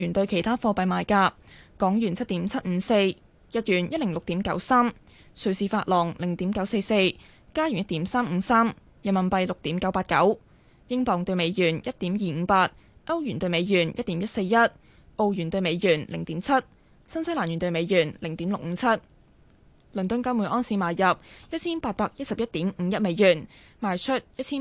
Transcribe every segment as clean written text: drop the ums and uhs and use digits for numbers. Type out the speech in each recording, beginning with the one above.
元對其他貨幣賣價：港元7.754，日元106.93，瑞士法郎0.944，加元1.353，人民幣6.989，英鎊對美元1.258，歐元對美元1.141，澳元對美元0.7，新西蘭元對美元0.657。倫敦金每盎司買入1811.51美元，賣出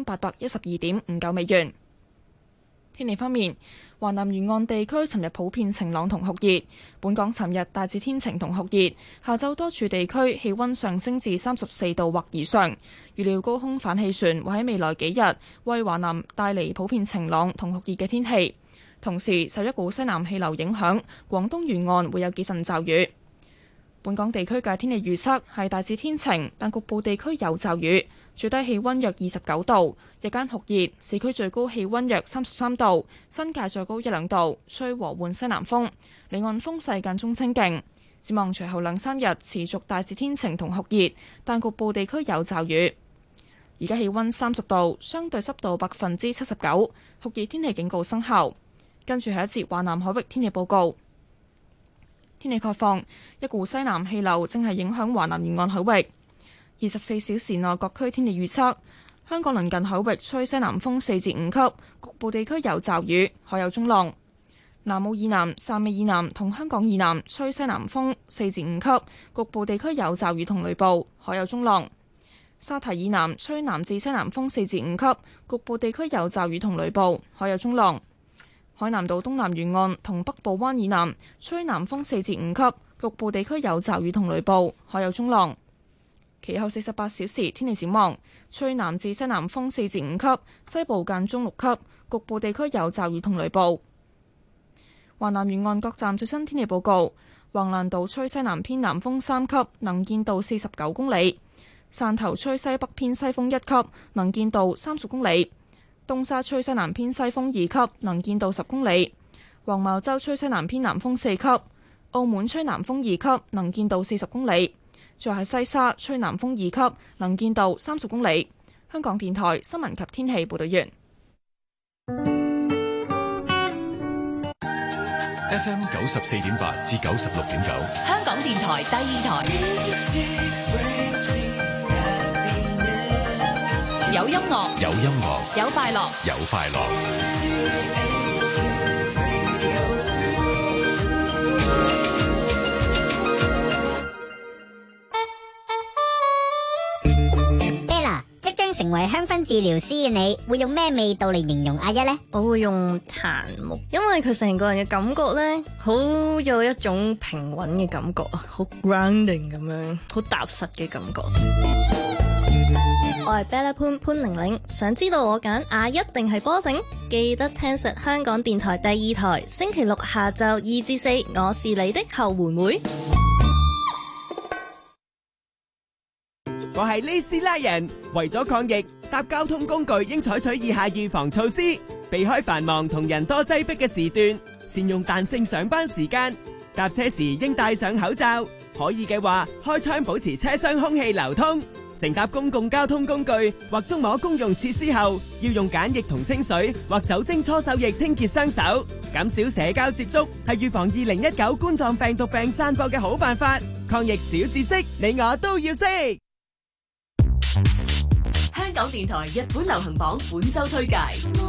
1812.59美元。天氣方面，華南沿岸地區尋日普遍晴朗同酷熱，本港尋日大致天晴同酷熱，下晝多處地區氣溫上升至34度或以上。預料高空反氣旋會喺未來幾日為華南帶嚟普遍晴朗同酷熱嘅天氣，同時受一股西南氣流影響，廣東沿岸會有幾陣驟雨。本港地區嘅天氣預測係大致天晴，但局部地區有驟雨，最低氣溫約29度，日間酷熱，市區最高氣溫約33度，新界再高1-2度，吹和緩西南風，離岸風勢間中清勁。展望隨後2-3日持續大致天晴同酷熱，但局部地區有驟雨。而家氣溫30度，相對濕度79%，酷熱天氣警告生效。跟住係一節華南海域天氣報告。天氣概況，一股西南氣流正係影響華南沿岸海域。24小時內各區天氣預測：香港鄰近海域吹西南風4至5級，局部地區有驟雨，海有中浪；南澳以南、汕尾以南同香港以南吹西南風4至5級，局部地區有驟雨同雷暴，海有中浪；沙堤以南吹南至西南風4至5級，局部地區有驟雨同雷暴，海有中浪。海南島東南沿岸同北部灣以南吹南風4至5級，局部地區有驟雨同雷暴，海有中浪。其後48小時天氣展望，吹南至西南風4至5級，西部間中6級，局部地區有驟雨同雷暴。華南沿岸各站最新天氣報告：橫瀾島吹西南偏南風3級，能見度49公里；汕頭吹西北偏西風1級，能見度30公里；東沙吹西南偏西風2級，能見度10公里；黃茅洲吹西南偏南風4級；澳門吹南風2級，能見度40公里；再係西沙吹南風2級，能見度30公里。香港電台新聞及天氣報道完。 FM 94.8至96.9， 香港電台第二台，有音樂， 有音樂， 有快樂， 有快樂。 成為香薰治療師嘅你，會用咩味道嚟形容阿一呢？ 我會用檀木，因為佢成個人嘅感覺呢，好有一種平穩嘅感覺啊，好 grounding 咁樣，好踏實嘅感覺。我係 Bella 潘玲玲，想知道我揀阿一定係波繩？記得聽實香港電台第二台，星期六下晝2至4，我是你的後援會。 我係呢斯拉人，為咗抗疫，搭交通工具應採取以下預防措施：避開繁忙同人多擠迫嘅時段，善用彈性上班時間，搭車時應戴上口罩，可以嘅話開窗保持車廂空氣流通。乘搭公共交通工具或觸摸公用設施後，要用梘液同清水或酒精搓手液清潔雙手。減少社交接觸係預防2019冠狀病毒病散播嘅好辦法。抗疫小知識，你我都要識。 香港電台日本流行榜本周推介。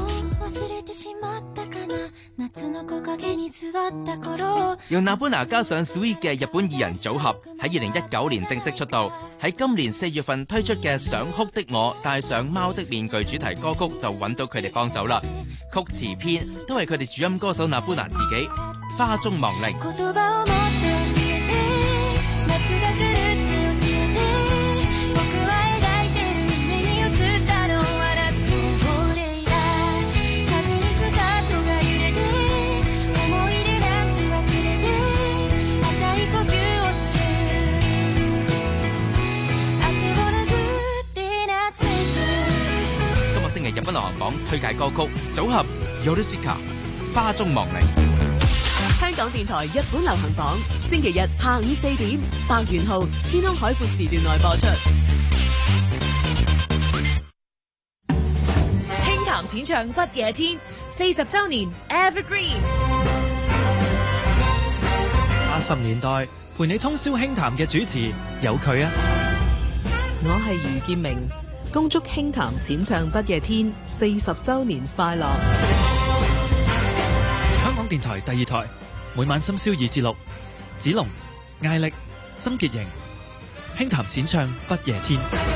由 Nabuna 加上 Sweet 嘅日本二人組合喺2019年正式出道，喺今年4月份推出嘅想哭的我戴上貓的面具主題歌曲就揾到佢哋幫手啦，曲詞編都係佢哋主音歌手 Nabuna 自己。花中亡靈。日本流行榜推介歌曲組合 Yorushika 花中亡靈。 香港電台日本流行榜星期日下午4點，百元號天空海闊時段內播出。輕談淺唱不夜天40週年 Evergreen。 90年代陪你通宵輕談嘅主持有佢啊！ 我係余建明，恭祝輕談淺唱不夜天40週年快樂！ 香港電台第2台，每晚深宵2至6，子龍、艾力、曾潔瑩，輕談淺唱不夜天。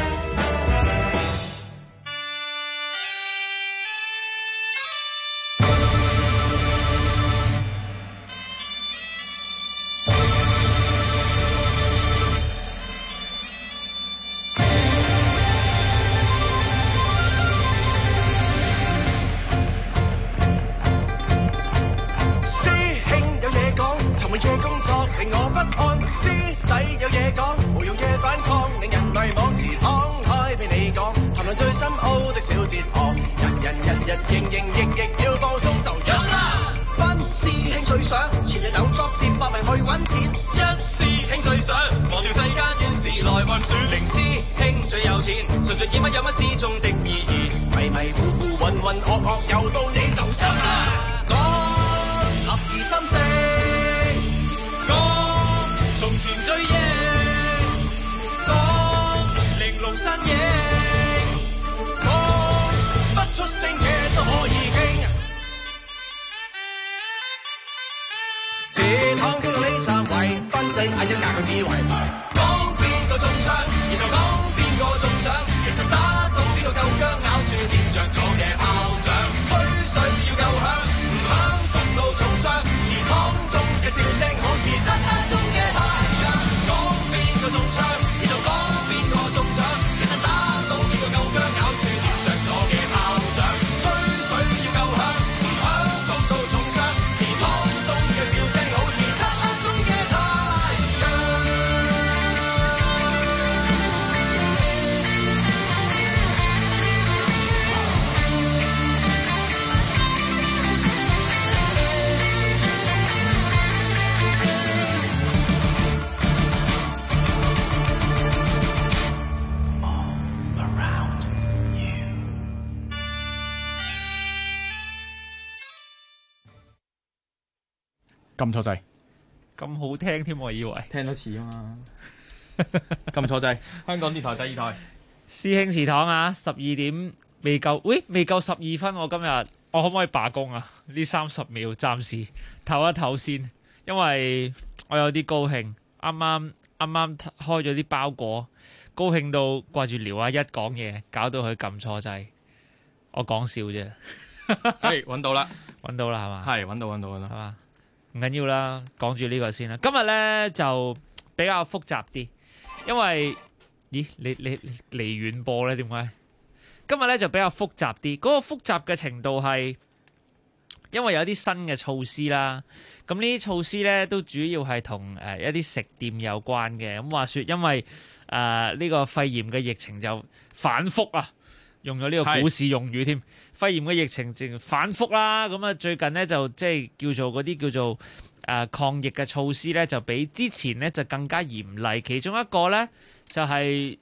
撳錯掣， 咁好聽添，我以為聽多次啊嘛。撳錯掣，香港電台第2台， 師兄祠堂啊，12點未夠，未夠12分，我今日我可唔可以罷工啊？呢30秒暫時唞一唞先，因為我有啲高興，啱啱開咗啲包裹，高興到掛住聊下一講嘢，搞到佢撳錯掣，我講笑啫。 係揾到啦， 揾到啦係嘛？ 係揾到係嘛？唔緊要啦，講住呢個先啦。今日咧就比較複雜啲，因為咦你離遠播咧點解？今日咧就比較複雜啲，嗰個複雜嘅程度係因為有啲新嘅措施啦。咁呢啲措施咧都主要係同一啲食店有關嘅。咁話說因為呢個肺炎嘅疫情就反覆啊，用咗呢個股市用語添。肺炎嘅疫情淨反覆啦，咁啊最近咧就即係叫做嗰啲叫做抗疫嘅措施咧，就比之前咧就更加嚴厲。其中一個咧就係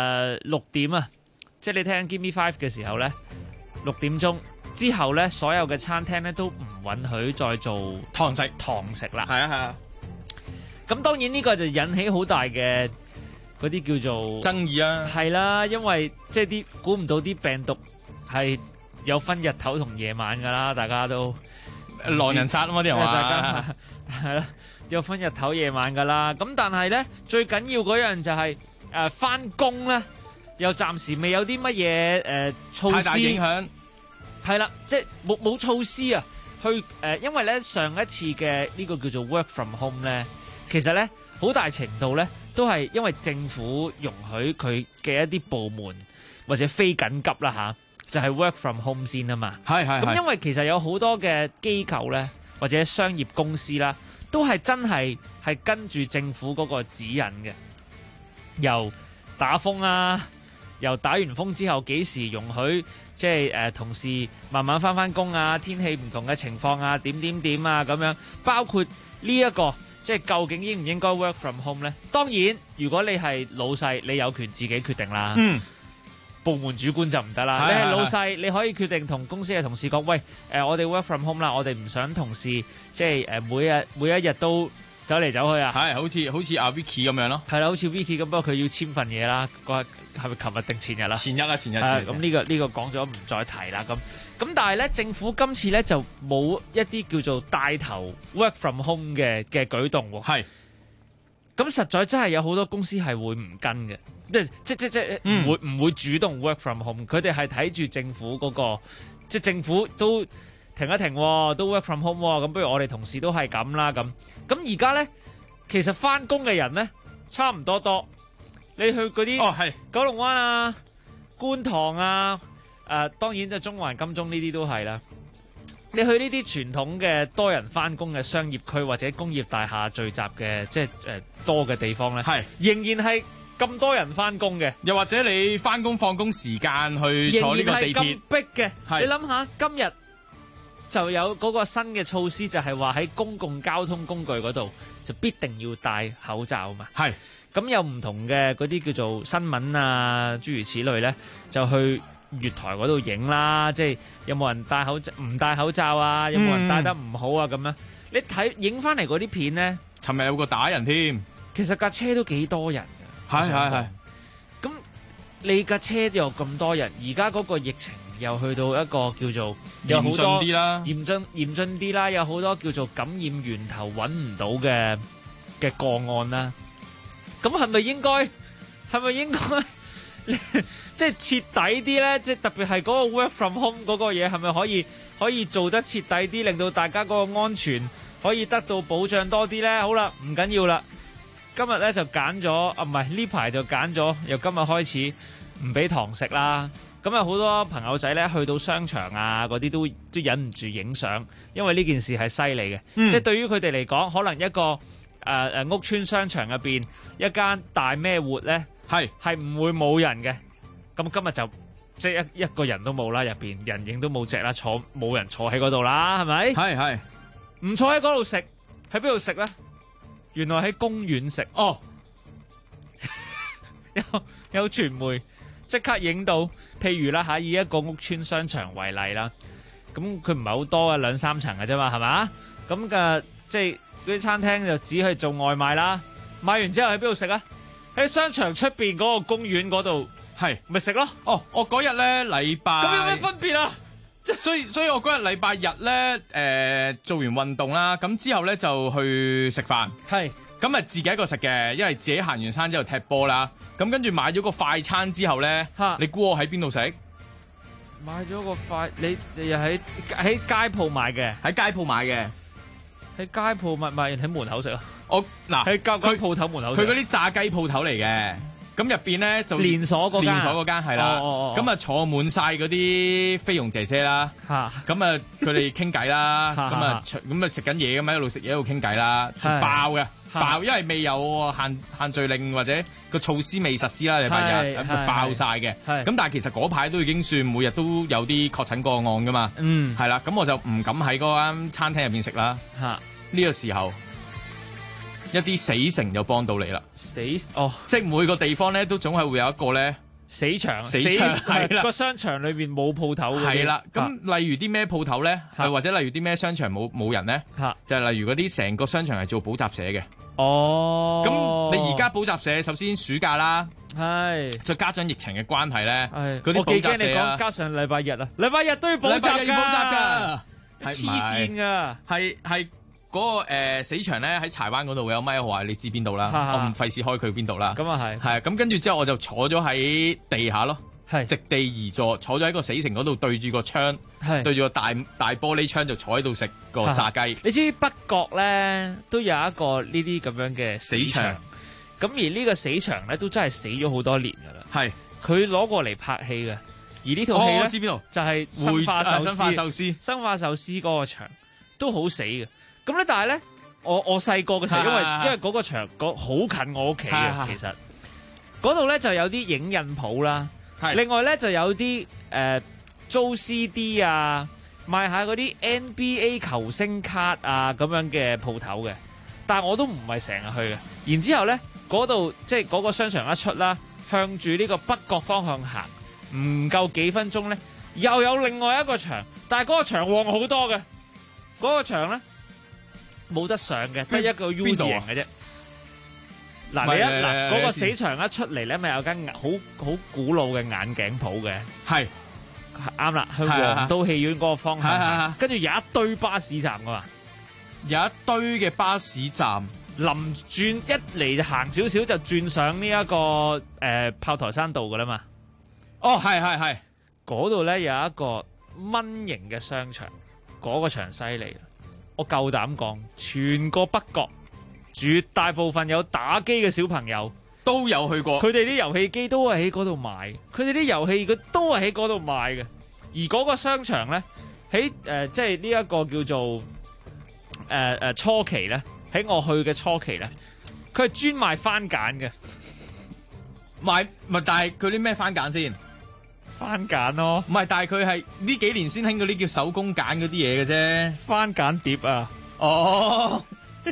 6點啊，即係你聽 Give Me 5嘅時候咧，6點鐘之後咧，所有嘅餐廳咧都唔允許再做堂食啦。 係啊。 咁當然呢個就引起好大嘅嗰啲叫做爭議啊。 係啦，因為即係啲估唔到啲病毒係有分日頭同夜晚噶啦，大家都狼人殺啊嘛啲人話， 大家係啦，有分日頭夜晚噶啦。咁但係咧最緊要嗰樣就係返工咧，又暫時未有啲乜嘢措施，太大影響。係啦，即係冇措施啊，去因為咧上一次嘅呢個叫做 work from home 咧，其實咧好大程度咧都係因為政府容許佢嘅一啲部門或者非緊急啦嚇。就係 work from home 先啊嘛，係咁，因為其實有好多嘅機構咧，或者商業公司啦，都係真係跟住政府嗰個指引嘅，由打風啊，由打完風之後幾時容許即係同事慢慢返工啊，天氣唔同嘅情況啊，點啊咁樣，包括呢一個即係究竟應唔應該 work from home 咧？當然，如果你係老細，你有權自己決定啦。部門主管就唔得啦，你係老細，你可以決定同公司嘅同事講，喂，我哋 work from home 啦，我哋唔想同事即係每一日都走嚟走去啊。 係好似阿 Vicky 咁樣咯。 係啦，好似 Vicky 咁，不過佢要簽份嘢啦。嗰日係咪琴日定前日啦？ 前日啦，前日。 咁呢個講咗唔再提啦。咁但係咧，政府今次咧就冇一啲叫做帶頭 work from home 嘅舉動喎。 係。 咁實在真係有好多公司係會唔跟嘅，即唔會主動 work from home。佢哋係睇住政府嗰個，即係政府都停一停，都 work from home。咁不如我哋同事都係咁啦。咁而家咧，其實翻工嘅人咧差唔多。你去嗰啲九龍灣啊、觀塘啊，當然就中環、金鐘呢啲都係啦。你去呢啲傳統嘅多人翻工嘅商業區或者工業大廈聚集嘅，即係多嘅地方咧，仍然係咁多人翻工嘅。 又或者你翻工放工時間去坐呢個地鐵， 咁逼嘅。你諗下，今日就有嗰個新嘅措施，就係話喺公共交通工具嗰度就必定要戴口罩嘛。 係。 咁有唔同嘅嗰啲叫做新聞啊，諸如此類咧，就去月台嗰度影啦，即係有冇人戴口罩唔戴口罩啊？有冇人戴得唔好啊？咁樣你睇影翻嚟嗰啲片咧， 尋日有個打人添， 其實架車都幾多人㗎。係。咁你架車又咁多人，而家嗰個疫情又去到一個叫做有好多嚴峻啲啦，有好多叫做感染源頭揾唔到嘅個案啦。咁係咪應該即係徹底啲咧？即係特別係嗰個 work from home 嗰個嘢，係咪可以做得徹底啲，令到大家嗰個安全可以得到保障多啲咧？好啦，唔緊要啦，今日咧就揀咗唔係呢排就揀咗，由今日開始唔俾堂食啦。咁啊，好多朋友仔咧去到商場啊嗰啲都忍唔住影相，因為呢件事係犀利嘅。即係對於佢哋嚟講，可能一個屋邨商場入邊一間大咩活咧，係唔會冇人嘅。咁今日就即係一個人都冇啦，入邊人影都冇隻啦，冇人坐喺嗰度啦，係咪？係唔坐喺嗰度食，喺邊度食咧？原來喺公園食。哦，有傳媒即刻影到，譬如啦以一個屋邨商場為例啦，咁佢唔係好多啊，2-3層嘅啫嘛，係咪？咁嘅即係。嗰啲餐廳就只去做外賣啦，買完之後喺邊度食啊？喺商場出邊嗰個公園嗰度，咪食咯。哦，我嗰日咧禮拜咁有咩分別啊？所以我嗰日禮拜日咧，做完運動啦，咁之後咧就去食飯。咁啊自己一個食嘅，因為自己行完山之後踢波啦。咁跟住買咗個快餐之後咧，你估我喺邊度食？買咗個快，你又喺街鋪買嘅？喺街鋪買嘅。喺街鋪買完喺門口食啊！喺間鋪頭門口食。佢嗰啲炸雞鋪頭嚟嘅，咁入邊咧就連鎖嗰間係啦。咁啊坐滿晒嗰啲菲傭姐姐啦。咁啊佢哋傾偈啦。咁啊食緊嘢咁喺度食嘢喺度傾偈啦。爆嘅爆，因為未有限聚令或者個措施未實施啦，禮拜日爆晒嘅。咁但係其實嗰排都已經算每日都有啲確診個案噶嘛。係啦，咁我就唔敢喺嗰間餐廳入邊食啦。呢個時候，一啲死城就幫到你啦。即係每個地方咧都總係會有一個咧死場係啦。個商場裏邊冇鋪頭嘅。係啦，咁例如啲咩鋪頭咧，或者例如啲咩商場冇人咧，就係例如嗰啲成個商場係做補習社嘅。咁你而家補習社首先暑假啦，再加上疫情嘅關係咧，嗰啲補習社啊，加上禮拜日啊，禮拜日都要補習㗎，黐線㗎，係。嗰個死場咧喺柴灣嗰度有咪號啊？你知邊度啦？我唔費事開佢邊度啦。咁啊係。係啊，咁跟住之後我就坐咗喺地下咯，席地而坐，坐咗喺個死城嗰度對住個窗，對住個大玻璃窗就坐喺度食個炸雞。你知北角咧都有一個呢啲咁樣嘅死場，咁而呢個死場咧都真係死咗好多年㗎啦。係，佢攞過嚟拍戲嘅，而呢套戲咧我知邊度就係生化壽司嗰個場都好死嘅。咁咧，但係咧，我細個嘅時候，因為嗰個場好近我屋企嘅，其實嗰度咧就有啲影印鋪啦，另外咧就有啲租 CD 啊，賣下嗰啲 NBA 球星卡啊咁樣嘅鋪頭嘅，但係我都唔係成日去嘅。然之後咧，嗰度即係嗰個商場一出啦，向住呢個北角方向行，唔夠幾分鐘咧，又有另外一個場，但係嗰個場旺好多嘅，嗰個場咧。 冇得上嘅，得一個 U 字形嘅啫。嗱， 咪你嗰個死場一出嚟咧，咪有間好古老嘅眼鏡鋪嘅， 係啱啦，去皇都戲院嗰個方向，跟住有一堆巴士站噶嘛， 有一堆嘅巴士站， 臨轉一嚟就行少少就轉上呢一個炮台山道噶啦嘛。 哦，係， 嗰度咧有一個蚊型嘅商場，嗰個場犀利啦！我夠膽講，全個北角絕大部分有打機嘅小朋友都有去過， 佢哋啲遊戲機都係喺嗰度賣，佢哋啲遊戲佢都係喺嗰度賣嘅。而嗰個商場咧，喺即係呢一個叫做初期咧，喺我去嘅初期咧，佢係專賣番梘嘅， 但係佢啲咩番梘先？ 番梘咯， 唔係，但係佢係呢幾年先興嗰啲叫手工梘嗰啲嘢嘅啫。 番梘碟啊！ 哦，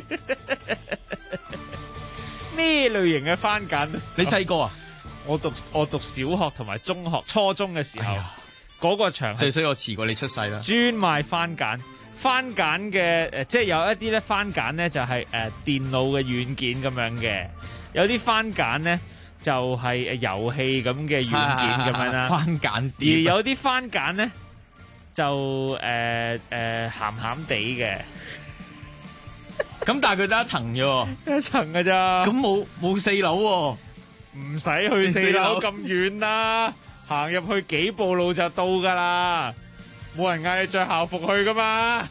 咩類型嘅番梘？ 你細個啊？ 我讀小學同埋中學、初中嘅時候，嗰個場最衰我遲過你出世啦。 專賣番梘，番梘嘅即係有一啲咧番梘咧就係電腦嘅軟件咁樣嘅，有啲番梘咧就係遊戲咁嘅軟件咁樣啦。 番梘碟， 而有啲番梘咧就鹹鹹地嘅。 咁但係佢得一層啫， 一層㗎咋？ 咁冇四樓喎， 唔使去四樓咁遠啦，行入去幾步路就到噶啦，冇人嗌你着校服去噶嘛。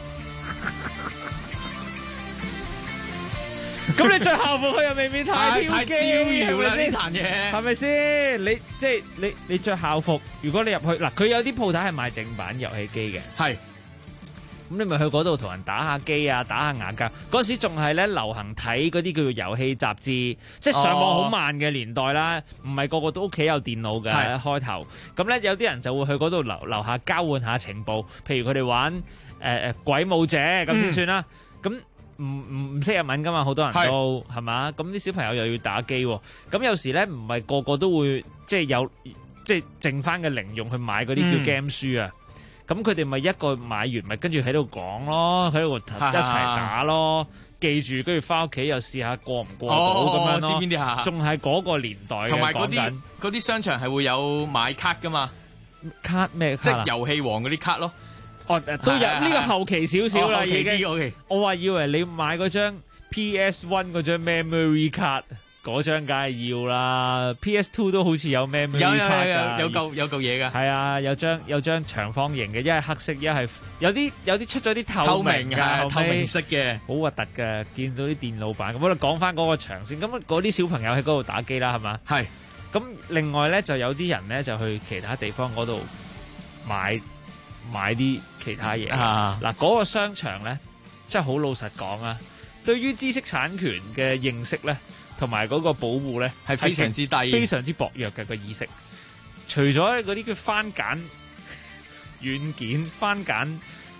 咁你着校服去又未免太招搖啦呢壇嘢， 係咪先？你着校服，如果你入去嗱，佢有啲鋪頭係賣正版遊戲機嘅， 係。 咁你咪去嗰度同人打下機啊，打下牙膠。嗰時仲係咧流行睇嗰啲叫做遊戲雜誌，即係上網好慢嘅年代啦，唔係個個都屋企有電腦嘅開頭。咁咧有啲人就會去嗰度樓下交換下情報，譬如佢哋玩鬼武者咁先算啦。咁唔識日文噶嘛，好多人都係嘛。咁啲小朋友又要打機喎，咁有時咧唔係個個都會即係有即係剩翻嘅零用去買嗰啲叫 game 書啊。咁佢哋咪一個買完咪跟住喺度講咯，喺度一齊打咯，記住跟住翻屋企又試下過唔過到咁樣咯。 知邊啲下？ 仲係嗰個年代嘅， 同埋嗰啲商場係會有買卡噶嘛？ 卡咩卡？ 即係遊戲王嗰啲卡咯。 哦，都有呢個後期少少啦，已經。 OK。 我話以為你買嗰張 PS1 嗰張 memory card。嗰張梗係要啦 ，PS2 都好似有 memory card 㗎， 有嚿嘢㗎。 係啊，有張長方形嘅，一係黑色，一係有啲出咗啲透明嘅， 透明色嘅， 好核突嘅。見到啲電腦版咁，我哋講翻嗰個場先。咁嗰啲小朋友喺嗰度打機啦，係嘛？ 係。 咁另外咧就有啲人咧就去其他地方嗰度買啲其他嘢。嗱，嗰個商場咧，真係好老實講啊，對於知識產權嘅認識咧。同埋嗰個保護咧係非常之低， 非常之薄弱嘅個意識。除咗嗰啲叫番梘軟件、番梘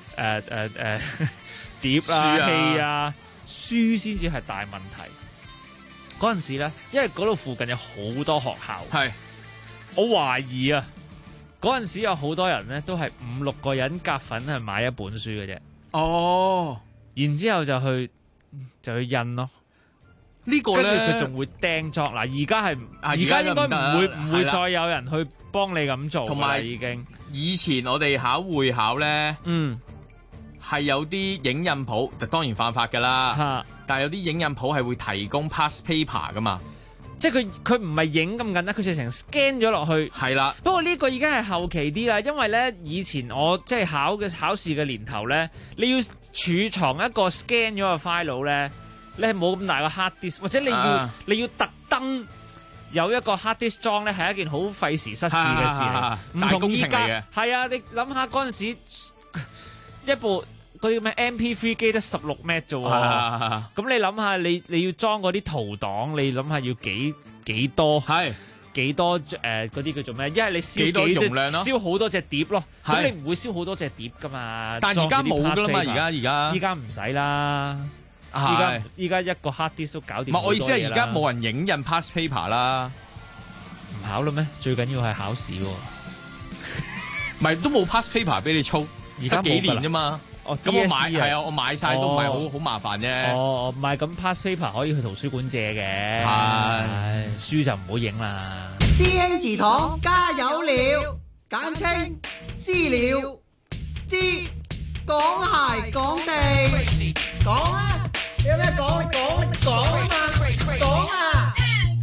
碟啊、器啊、書先至係大問題。嗰陣時咧，因為嗰度附近有好多學校， 係我懷疑啊，嗰陣時有好多人咧都係5-6個人夾份去買一本書嘅啫。 哦， 然之後就去印咯。 呢個咧， 跟住佢仲會釘裝嗱，而家應該唔會再有人去幫你咁做， 同埋已經。 以前我哋考會考咧，係有啲影印鋪，就當然犯法噶啦。但係有啲影印鋪係會提供 past paper 噶嘛， 即係佢唔係影咁簡單，佢直情 scan 咗落去。 係啦， 不過呢個已經係後期啲啦，因為咧以前我即係考試嘅年頭咧，你要儲藏一個 scan 咗嘅 file 咧。你係冇咁大個 hard disk， 或者你要特登有一個 hard disk 裝咧，係一件好費時失事嘅事嚟，唔同依家。係啊，你諗下嗰陣時一部嗰啲咩 MP3 機得16 M 啫喎，咁你諗下你要裝嗰啲圖檔，你諗下要幾多？係幾多嗰啲叫做咩？一係你燒幾多容量咯？燒好多隻碟咯，咁你唔會燒好多隻碟噶嘛？ 但而家冇噶啦嘛，而家唔使啦。依家一個 hard disk 都搞掂。唔係， 我意思係而家冇人影印 past paper 啦， 唔考啦咩？最緊要係考試喎， 唔係都冇 past paper 俾你操，而家幾年啫嘛。 咁我買係啊，我買晒都唔係好麻煩啫。 唔係咁 pass paper 可以去圖書館借嘅，係書就唔好影啦。 師兄祠堂加油了，簡稱私了，知講鞋講地，講啊！有咩講啊嘛，講啊！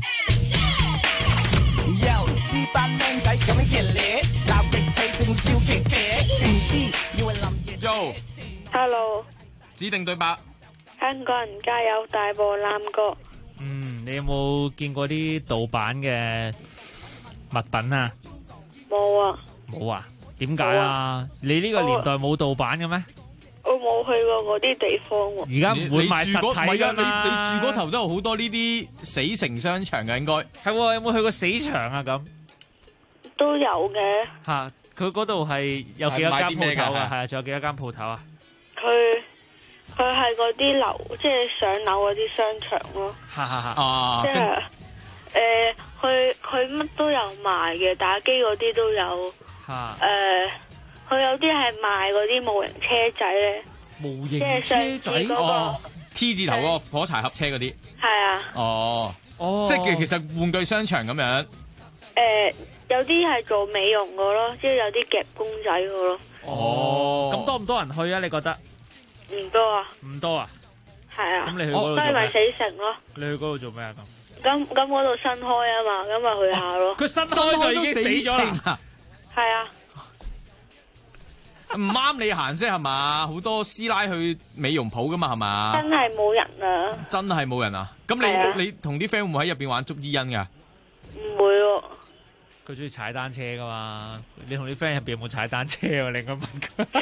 呢班靚仔咁樣熱烈，鬧極氣定笑極極，唔知要為林姐。 Hello， 指定對白。 香港人加油，大步攬過。 你有冇見過啲盜版嘅物品啊？ 冇啊。 冇啊？點解啊？你呢個年代冇盜版嘅咩？ 我冇去過嗰啲地方喎。 而家唔會賣實體㗎嘛？ 你住嗰頭都有好多呢啲死城商場嘅，應該係喎。有冇去過死場啊？咁都有嘅。 嚇，佢嗰度係有幾多間鋪頭啊？係啊，仲有幾多間鋪頭啊？ 佢係嗰啲樓，即係上樓嗰啲商場咯。即係佢乜都有賣嘅，打機嗰啲都有。佢有啲係賣嗰啲模型車仔咧。 模型車仔 T 字頭嗰個火柴盒車嗰啲。 係啊。 哦，即係其實玩具商場咁樣。 有啲係做美容嘅咯，即係有啲夾公仔嘅咯。 咁多唔多人去啊？你覺得？ 唔多啊。 唔多啊？ 係啊。 咁你去嗰度做咩？ 都係咪死城咯？ 你去嗰度做咩啊？ 咁嗰度新開啊嘛，咁咪去下咯。 佢新開就已經死咗啦。 係啊。 唔啱你行啫係嘛？好多師奶去美容鋪噶嘛係嘛？ 真係冇人啊！ 真係冇人啊！咁你同啲 friend 會唔會喺入邊玩捉伊人噶？ 唔會喎。 佢中意踩單車噶嘛？你同啲 friend 入邊有冇踩單車啊？你應該問佢。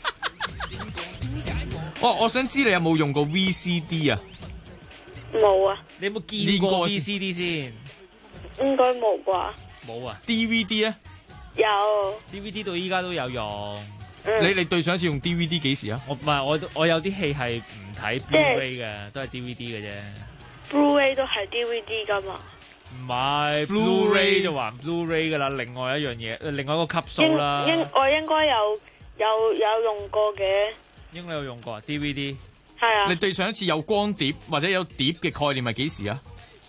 我想知你有冇用過 VCD 啊？ 冇啊。 你有冇見過 VCD 先？ 應該冇啩。 冇啊。 DVD 啊？ 有。 DVD 到依家都有用。 你對上一次用 DVD 幾時啊？ 我有啲戲係唔睇 Blu-ray 嘅，都係 DVD 嘅啫。 Blu-ray 都係 DVD 噶嘛？ 唔係 Blu-ray 就還 Blu-ray 噶啦，另外一樣嘢，另外一個級數啦。 我應該有用過嘅。 應該有用過 DVD。 係啊。 你對上一次有光碟或者有碟嘅概念係幾時啊？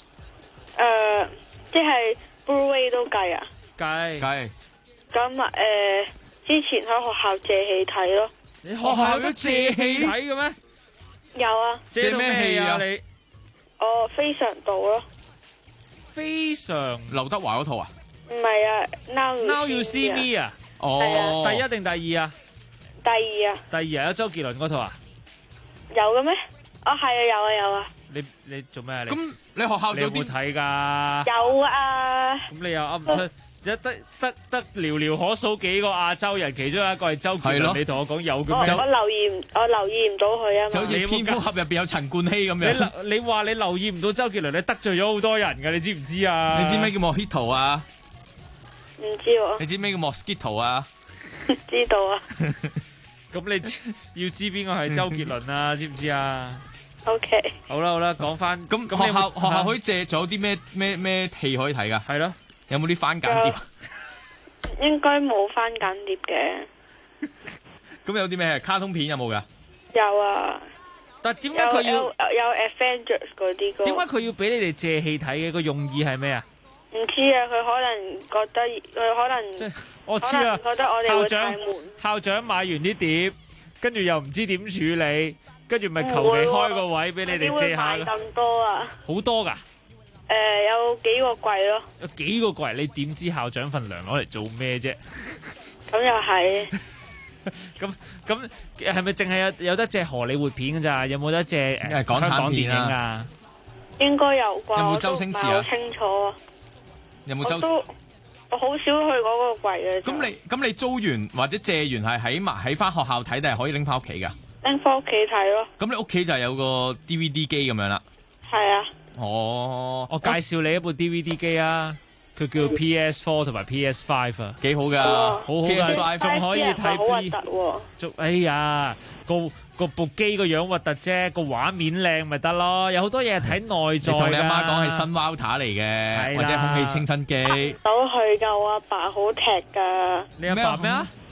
即係 Blu-ray 都計啊？ 計。 咁啊之前喺學校借戲睇咯。 你學校都借戲睇嘅咩？ 有啊。 借咩戲啊？你？ 非常道咯。 非常劉德華嗰套啊？ 唔係啊 ，Now You See Me 啊？第一定第二啊？ 第二啊。 第二有周杰倫嗰套啊？ 有嘅咩？係啊，有啊。 你做咩啊？ 咁你學校有冇睇噶？ 有啊。 咁你又噏唔出？得寥寥可數幾個亞洲人，其中一個係周杰倫。你同我講有嘅咩？ 我留意唔到佢啊嘛。 就好似蝙蝠俠入邊有陳冠希咁樣。 你話你留意唔到周杰倫，你得罪咗好多人㗎，你知唔知啊？ 你知咩叫 Mojito 啊？ 唔知喎。 你知咩叫 Mosquito 啊？ 知道啊。 咁你要知邊個係周杰倫啊？知唔知啊 ？OK。 好啦，講翻。 咁學校可以借，仲有啲咩戲可以睇㗎？ 係咯。 有冇啲番梘碟？ 應該冇番梘碟嘅。 咁有啲咩卡通片有冇㗎？ 有啊。 但係點解佢要有 Avengers 嗰啲歌？ 點解佢要俾你哋借戲睇嘅？個用意係咩啊？ 唔知啊，佢可能覺得佢可能我知啊， 覺得我哋會太悶。 校長買完啲碟，跟住又唔知點處理，跟住咪求其開個位俾你哋借下。 點會買咁多啊？ 好多㗎。 有幾個櫃咯。 有幾個櫃，你點知校長份糧攞嚟做咩啫？ 咁又係。 咁係咪淨係有得借荷里活片㗎咋？有冇得借港產片啊？ 應該有啩。 有冇周星馳啊？ 我都唔係好清楚啊。 有冇我好少去嗰個櫃嘅。 咁你租完或者借完係喺翻學校睇，定係可以拎翻屋企㗎？ 拎翻屋企睇咯。 咁你屋企就有個 DVD 機咁樣啦。 係啊。 我介紹你一部 DVD 機啊，佢叫 PS4 同埋 PS5 啊， 幾好㗎， 好好㗎， 仲可以睇。 好核突喎！ 哎呀，個部機個樣核突啫，個畫面靚咪得咯。有好多嘢睇內在㗎。你同你阿媽講係新 router 嚟嘅，或者空氣清新機。 走去㗎，我阿爸好踢㗎。 你阿爸咩啊？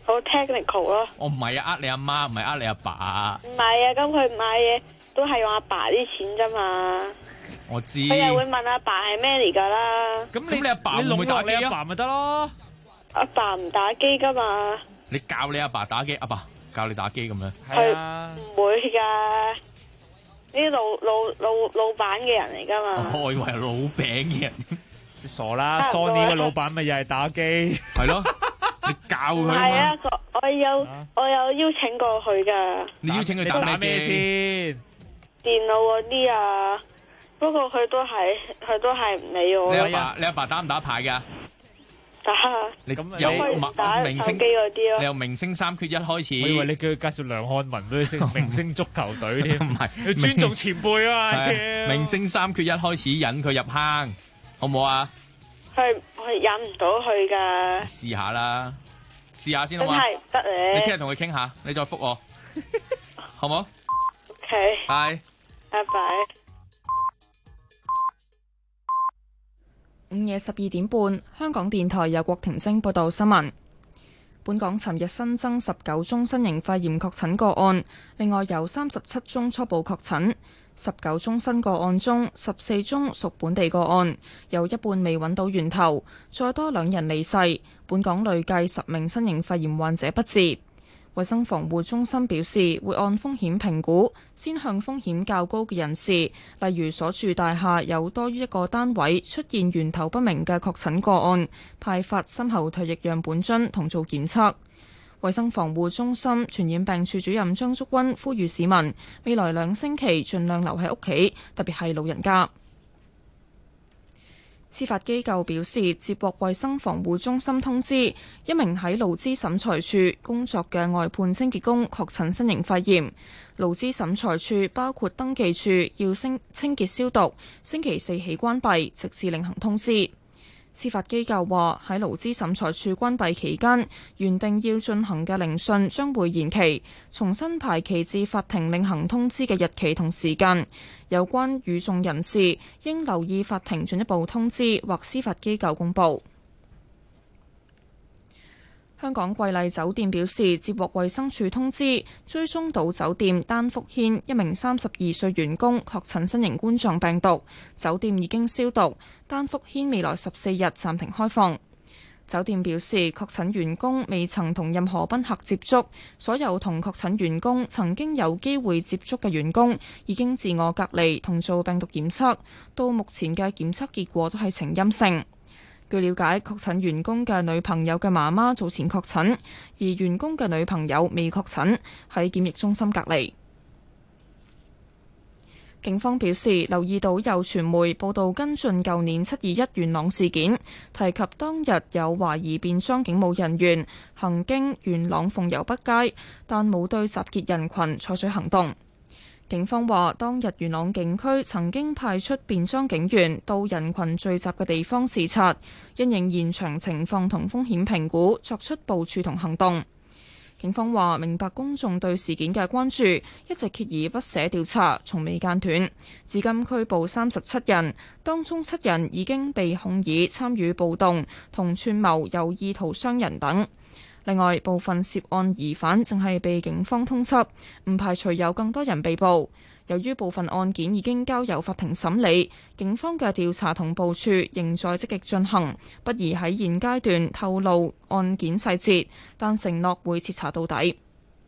好 technical 咯。 我唔係呃你阿媽，唔係呃你阿爸。 唔係啊，咁佢買嘢都係用阿爸啲錢啫嘛。 我知。 佢又會問阿爸係咩嚟㗎啦。 咁你阿爸會唔會打機啊？ 你阿爸咪得咯。 阿爸唔打機㗎嘛。 你教你阿爸打機，阿爸教你打機咁樣。 係啊。 唔會㗎。呢啲老闆嘅人嚟㗎嘛。 我以為係老餅嘅人。 傻啦 ，Sony 嘅老闆咪又係打機。係咯。你教佢係啊，我有邀請過佢㗎。 你邀請佢打咩先？ 電腦嗰啲啊，不過佢都係唔理我。 你阿爸打唔打牌㗎？ 打。 你有打明星機嗰啲咯。 你由明星3缺1開始。 我以為你叫佢介紹梁漢文都識明星足球隊添。 唔係， 你尊重前輩啊嘛。 明星3缺1開始引佢入坑，好唔好啊？ 佢引唔到佢噶， 試下啦，試下先好嘛？ 真係得你聽日同佢傾下，你再覆我，好唔好 ？OK， 拜拜。 午夜12點半，香港電台由郭婷晶報道新聞。本港尋日新增19宗新型肺炎確診個案，另外有37宗初步確診。19宗新個案中，14宗屬本地個案，有一半未揾到源頭，再多2人離世。本港累計10名新型肺炎患者不治。衛生防護中心表示，會按風險評估，先向風險較高嘅人士，例如所住大廈有多於一個單位出現源頭不明嘅確診個案，派發深喉唾液樣本樽同做檢測。衛生防護中心傳染病處主任張竹君呼籲市民未來2星期盡量留喺屋企，特別係老人家。司法機構表示，接獲衛生防護中心通知，一名喺勞資審裁處工作嘅外判清潔工確診新型肺炎。勞資審裁處包括登記處要清潔消毒，星期4起關閉，直至另行通知。司法機構話喺勞資審裁處關閉期間，原定要進行嘅聆訊將會延期，重新排期至法庭另行通知嘅日期同時間。有關與訟人士應留意法庭進一步通知或司法機構公佈。香港瑰麗酒店表示，接獲衛生署通知，追蹤島酒店丹福軒一名32歲員工確診新型冠狀病毒，酒店已經消毒，丹福軒未來14日暫停開放。酒店表示，確診員工未曾同任何賓客接觸，所有同確診員工曾經有機會接觸嘅員工已經自我隔離同做病毒檢測，到目前嘅檢測結果都係呈陰性。據了解，確診員工嘅女朋友嘅媽媽早前確診，而員工嘅女朋友未確診，喺檢疫中心隔離。警方表示，留意到有傳媒報道跟進舊年721元朗事件，提及當日有懷疑便裝警務人員行經元朗鳳攸北街，但冇對集結人群採取行動。警方話，當日元朗警區曾經派出便裝警員到人群聚集嘅地方視察，因應現場情況同風險評估，作出部署同行動。警方話，明白公眾對事件嘅關注，一直鍥而不捨調查，從未間斷。至今拘捕37人，當中7人已經被控以參與暴動同串謀有意圖傷人等。另外，部分涉案疑犯正係被警方通緝，唔排除有更多人被捕。由於部分案件已經交由法庭審理，警方嘅調查同部署仍在積極進行，不宜喺現階段透露案件細節，但承諾會徹查到底。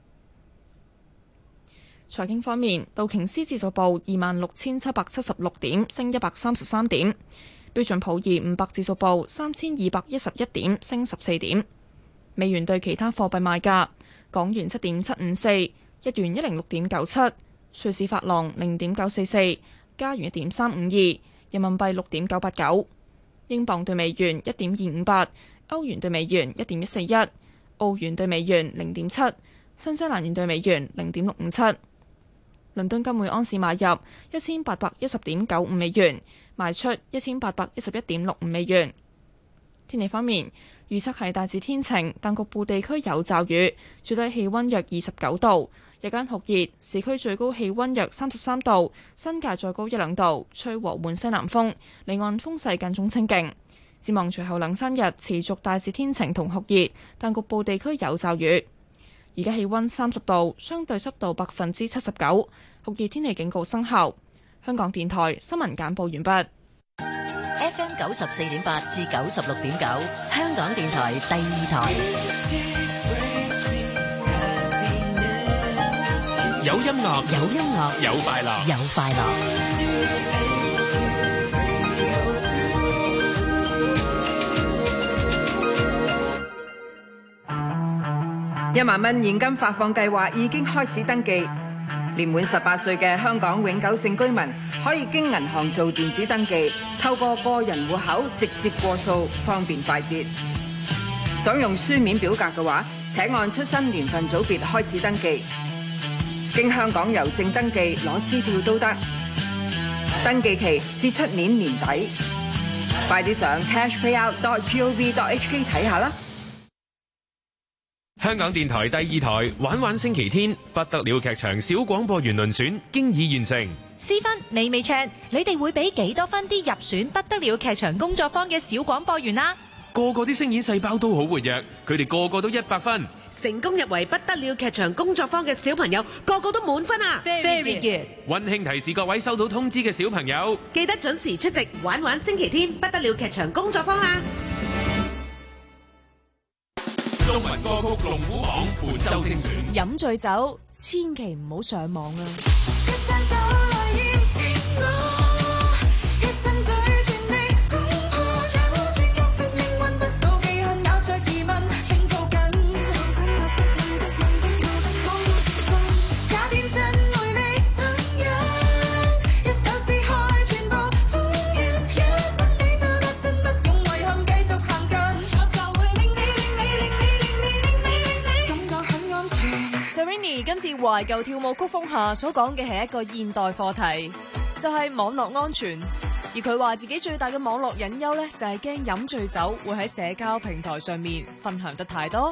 財經方面，道瓊斯指數報26,776點，升133點；標準普爾500指數報3,211點，升14點。美元對其他貨幣賣價：港元7.754，日元106.97，瑞士法郎0.944，加元1.352，人民幣6.989，英鎊對美元1.258，歐元對美元1.141，澳元對美元0.7，新西蘭元對美元0.657。倫敦金每盎司買入1810.95美元，賣出1811.65美元。天氣方面，預測係大致天晴，但局部地區有驟雨，最低氣溫約29度，日間酷熱，市區最高氣溫約33度，新界再高1-2度，吹和緩西南風，離岸風勢間中清勁。 展望隨後兩三日持續大致天晴同酷熱，但局部地區有驟雨。而家氣溫30度，相對濕度79%，酷熱天氣警告生效。香港電台新聞簡報完畢。 FM 94.8至96.9，香港電台第二台。 有音樂， 有音樂， 有快樂， 有快樂。 1萬蚊現金發放計劃已經開始登記。年滿18歲嘅香港永久性居民可以經銀行做電子登記，透過個人戶口直接過數，方便快捷。想用書面表格嘅話，請按出生年份組別開始登記。經香港郵政登記攞支票都得，登記期至出年年底。快啲上 cashpayout.gov.hk 睇下啦！ 香港電台第二台玩玩星期天不得了劇場小廣播員輪選經已完成。 思芬、美美唱，你哋會俾幾多分啲入選不得了劇場工作坊嘅小廣播員啊？ 個個啲聲演細胞都好活躍，佢哋個個都100分。 成功入圍不得了劇場工作坊嘅小朋友個個都滿分啊 ！Very good。 溫馨提示各位收到通知嘅小朋友， 記得準時出席玩玩星期天不得了劇場工作坊啦！ 中文歌曲龍虎榜本周精選。 飲醉酒千祈唔好上網啊！Serrini 今次懷舊跳舞曲風下所講嘅係一個現代課題，就係網絡安全。而佢話自己最大嘅網絡隱憂呢，就係驚飲醉酒會喺社交平台上面分享得太多。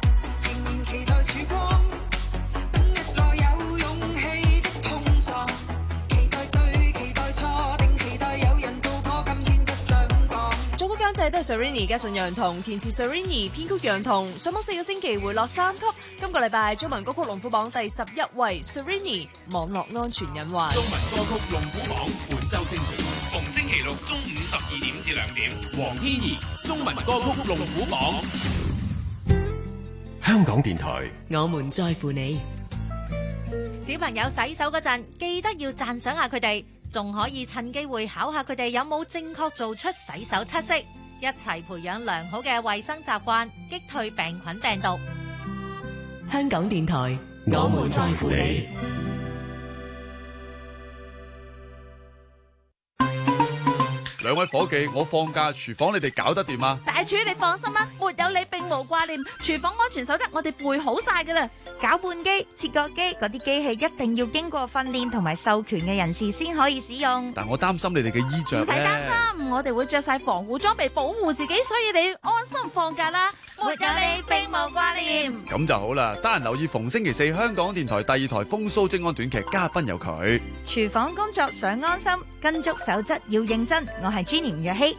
監製都係 Serrini 嘅，順陽同填詞 Serrini， 編曲楊彤，上榜4個星期回落3級。今個禮拜中文歌曲龍虎榜第11位 Serrini 網絡安全隱患。 中文歌曲龍虎榜本周精選，逢星期六中午12點至2點。黃天怡中文歌曲龍虎榜。 香港電台， 我們在乎你。 小朋友洗手嗰陣，記得要讚賞下佢哋。仲可以趁機會考下佢哋有冇正確做出洗手測試，一齊培養良好嘅衛生習慣，擊退病菌病毒。 香港電台， 我們在乎你。 兩位伙計，我放假，廚房你哋搞得掂嗎？ 大廚你放心啦，沒有你並無掛念。廚房安全守則我哋背好晒噶啦，攪拌機、切割機嗰啲機器一定要經過訓練同埋授權嘅人士先可以使用。 但我擔心你哋嘅衣着咧。 唔使擔心，我哋會着晒防護裝備保護自己，所以你安心放假啦。沒有你並無掛念。 咁就好啦，得閒留意逢星期4香港電台第二台風騷精安短劇，嘉賓有佢。 廚房工作想安心，跟足守則要認真。我係 Jenny 吳若希。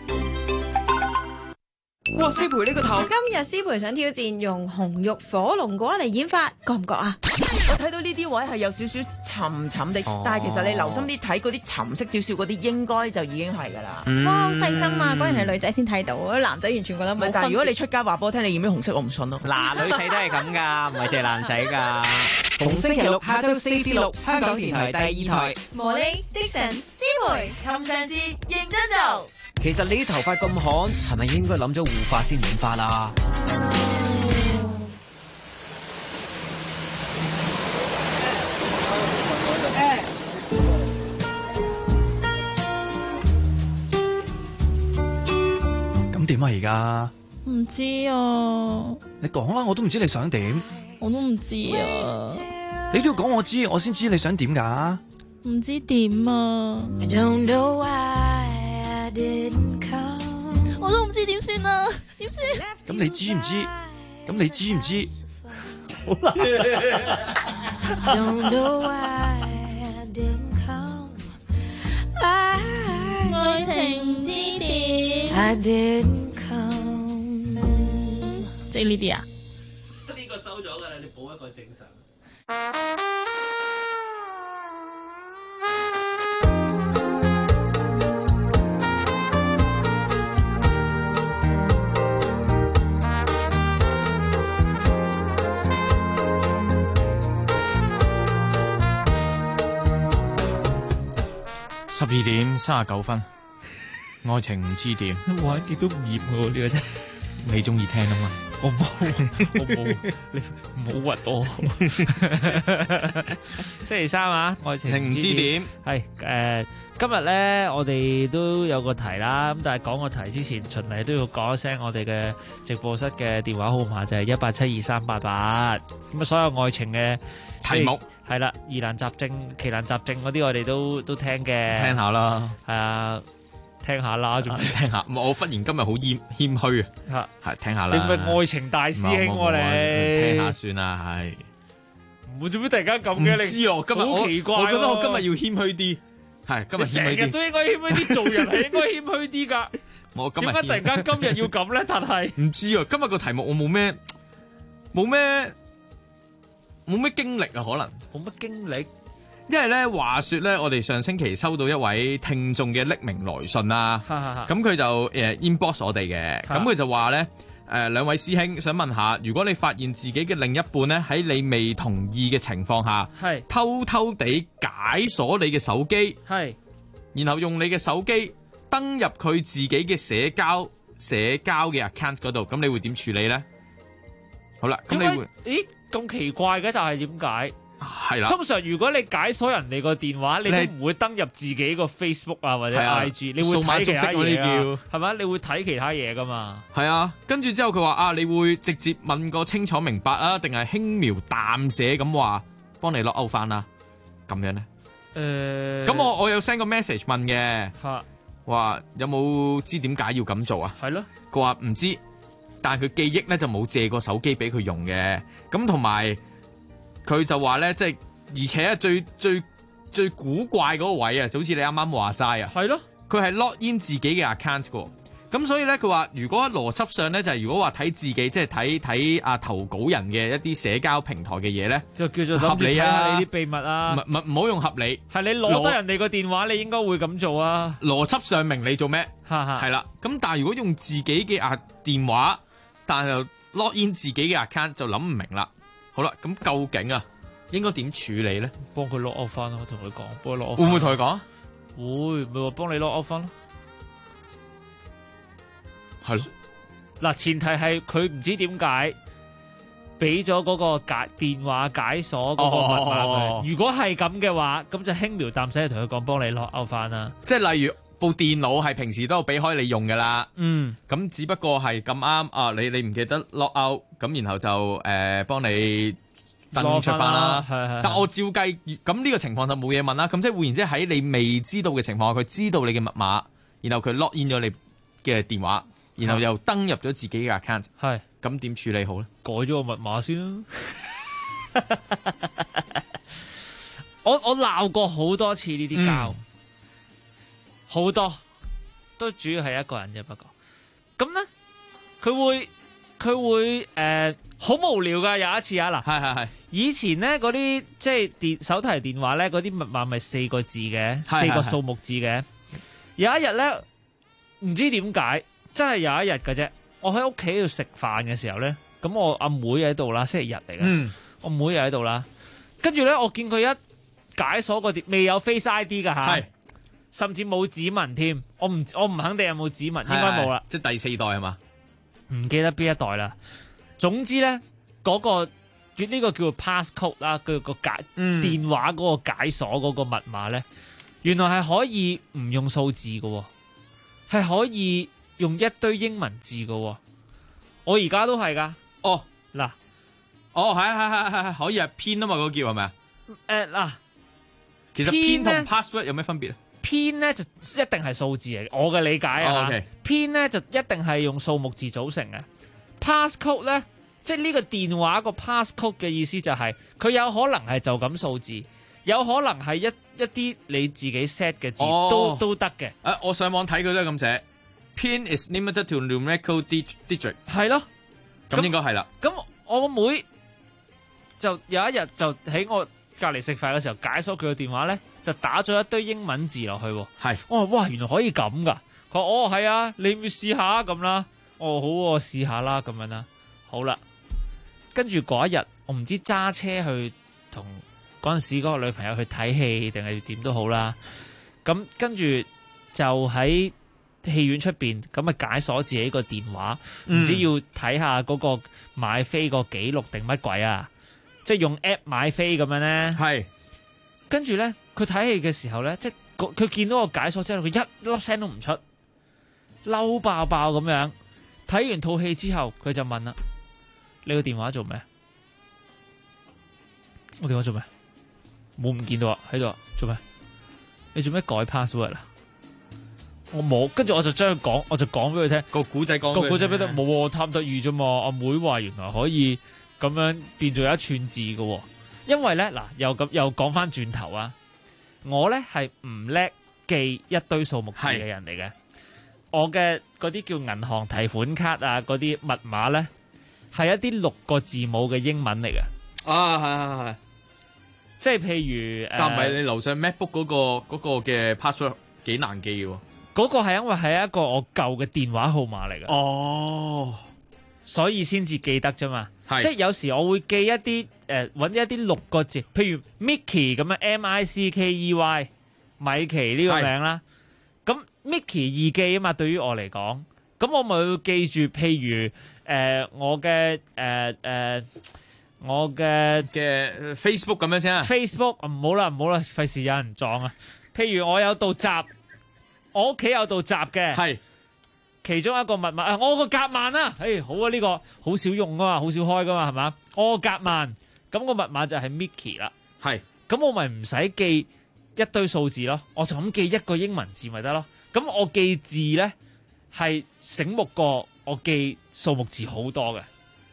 哇！思培呢個頭， 今日思培想挑戰用紅肉火龍果嚟演發，覺唔覺啊？ 我睇到呢啲位係有少少沉沉的，但係其實你留心啲睇嗰啲沉色少少嗰啲，應該就已經係噶啦。 哇！好細心啊，果然係女仔先睇到，男仔完全覺得冇分別。 但係如果你出街話俾我聽你染咩紅色，我唔信咯。 嗱，女仔都係咁噶，唔係淨係男仔噶。 逢星期六下晝4至6，香港電台第二台。 魔力Dixon思培，尋常事認真做。 其實你啲頭髮咁旱，係咪應該諗咗護髮先染髮啦？ 咁點啊？而家唔知啊。 你講啦，我都唔知你想點。 我都唔知啊。 你都要講我知，我先知你想點噶。 唔知點啊。我都唔知點算啊，點算？ 咁你知唔知？咁你知唔知？好難。 愛情唔知點。 即係呢啲啊？ 呢個收咗㗎啦，你補一個正常。 12:39，愛情唔知點。 哇！亦都唔厭喎呢個真。 你中意聽啊嘛？ 我冇，你唔好屈我。星期三啊，愛情唔知點。 係今日咧我哋都有個題啦，咁但係講個題之前，循例都要講一聲我哋嘅直播室嘅電話號碼就係1872388。咁啊，所有愛情嘅題目係啦，疑難雜症、奇難雜症嗰啲我哋都聽嘅， 聽下啦。 係啊。聽下啦，仲聽下。我忽然今日好謙虛啊，係聽下啦。 你咪愛情大師兄你聽下算啦，係。 唔會做咩突然間咁嘅？ 唔知哦，今日好奇怪。 我覺得我今日要謙虛啲，係今日謙虛啲。 成日都應該謙虛啲，做人係應該謙虛啲噶。 我今日點解突然間今日要咁咧？但係唔知啊，今日個題目我冇咩經歷啊，可能冇乜經歷。 因為咧，話說咧，我哋上星期收到一位聽眾嘅匿名來信啦，咁佢就inbox 我哋嘅，咁佢就話咧，兩位師兄想問下，如果你發現自己嘅另一半咧喺你未同意嘅情況下，偷偷地解鎖你嘅手機，然後用你嘅手機登入佢自己嘅社交嘅 account 嗰度，咁你會點處理咧？好啦，咁你會咁奇怪嘅，但係點解？ 係啦， 通常如果你解鎖人哋個電話，你都唔會登入自己個 Facebook 啊或者 IG，你會睇其他嘢啊，係咪？你會睇其他嘢噶嘛？ 係啊，跟住之後佢話啊，你會直接問個清楚明白啊，定係輕描淡寫咁話幫你 lock out 翻啦？咁樣咧？咁我有 send 個 message 問嘅，話有冇知點解要咁做啊？ 係咯， 佢話唔知，但係佢記憶咧就冇借個手機俾佢用嘅，咁同埋。佢就話咧，即係而且最古怪嗰個位啊，就好似你啱啱話齋啊， 係咯， 佢係 log in 自己嘅 account 嘅，咁所以咧佢話如果喺邏輯上咧就係如果話睇自己即係睇投稿人嘅一啲社交平台嘅嘢咧， 就叫做合理啊，你啲秘密啊， 唔好用合理， 係你攞得人哋個電話，你應該會咁做啊， 邏輯上明你做咩？係啦，咁但係如果用自己嘅電話，但係又 log in 自己嘅 account 就諗唔明啦。好啦，咁究竟啊，應該點處理咧？ 幫佢 lock out 翻咯，同佢講，幫佢 lock out。 會唔會同佢講？ 會，咪話幫你 lock out 翻咯。 係咯。 嗱，前提係佢唔知點解俾咗嗰個電話解鎖嗰個密碼佢。如果係咁嘅話，咁就輕描淡寫同佢講，幫你 lock out 翻啦。 即係例如部電腦係平時都有俾開你用噶啦。咁只不過係咁啱啊，你唔記得 lock out。咁然後就幫你登出翻啦，但我照計咁呢個情況就冇嘢問啦。咁即係換言之喺你未知道嘅情況下，佢知道你嘅密碼，然後佢 log in 咗你嘅電話，然後又登入咗自己嘅 account， 係咁點處理好咧？ 改咗個密碼先啦。我鬧過好多次呢啲交，好多都主要係一個人啫。不過咁咧，佢會好無聊噶。有一次啊，嗱，係以前咧嗰啲即係手提電話咧，嗰啲密碼咪4個字嘅，4個數目字嘅。有一日咧，唔知點解，真係有一日嘅啫。我喺屋企度食飯嘅時候咧，咁我阿妹喺度啦，星期日嚟嘅，我妹又喺度啦。跟住咧，我見佢一解鎖個未有 Face ID 噶吓，甚至冇指紋添。我唔肯定有冇指紋，應該冇啦。 即係第4代係嘛？ 唔記得邊一代啦。總之咧，嗰個呢個叫做 passcode 啦，佢個電話嗰個解鎖嗰個密碼咧，原來係可以唔用數字嘅，係可以用一堆英文字嘅。我而家都係噶。 哦， 嗱， 哦係，可以係PIN啊嘛，嗰個叫係咪啊？ 嗱， 其實 PIN 同 password 有咩分別啊 ？PIN 咧就一定係數字嚟，我嘅理解啊。PIN 咧就一定係用數目字組成嘅。Passcode 咧，即係呢個電話個 passcode 嘅意思就係佢有可能係就咁數字，有可能係一啲你自己 set 嘅字都得嘅。 我上網睇佢都係咁寫，PIN is limited to numerical digit。 係咯， 咁應該係啦。 咁我個妹就有一日就喺我隔離食飯嘅時候解鎖佢個電話咧，就打咗一堆英文字落去。 係， 我話哇，原來可以咁噶。佢話哦係啊，你咪試下咁啦。哦好，我試下啦咁樣啦。好啦，跟住嗰一日我唔知揸車去同嗰陣時嗰個女朋友去睇戲定係點都好啦。咁跟住就喺戲院出邊咁啊解鎖自己個電話，唔知要睇下嗰個買飛個記錄定乜鬼啊！即係用 app 買飛咁樣咧。 係。 跟住咧，佢睇戲嘅時候咧，即係佢見到個解鎖之後，佢一粒聲都唔出，嬲爆爆咁樣。睇完套戲之後，佢就問啦：你個電話做咩？我電話做咩？冇唔見到啊，喺度做咩？你做咩改 password 啊？我冇，跟住我就將佢講，我就講俾佢聽個古仔講個古仔俾佢冇，我貪得意啫嘛。阿妹話原來可以咁樣變做一串字嘅，因為咧嗱又講翻轉頭啊，我咧係唔叻記一堆數目字嘅人嚟嘅，我嘅嗰啲叫銀行提款卡啊嗰啲密碼咧係一啲6個字母嘅英文嚟嘅。 係。 即係譬如但唔係你樓上 MacBook 嗰個嘅 password 幾難記嘅喎。 嗰個係因為係一個我舊嘅電話號碼嚟嘅。 哦， 所以先至記得啫嘛。 係即係有時我會記一啲揾一啲6個字，譬如 Mickey 咁樣 Mickey 米奇呢個名啦。咁 Mickey 易記啊嘛，對於我嚟講，咁我咪會記住譬如我嘅 Facebook 咁樣先啊。 Facebook 唔好啦，費事有人撞啊。譬如我有道閘，我屋企有道閘嘅，係其中一個密碼我個夾萬啊，好啊，呢個好少用噶嘛，好少開噶嘛，係嘛？我個夾萬，咁個密碼就係 Mickey 啦。 係， 咁我咪唔使記一堆數字咯，我就咁記一個英文字咪得咯。咁我記字咧係醒目過我記數目字好多嘅，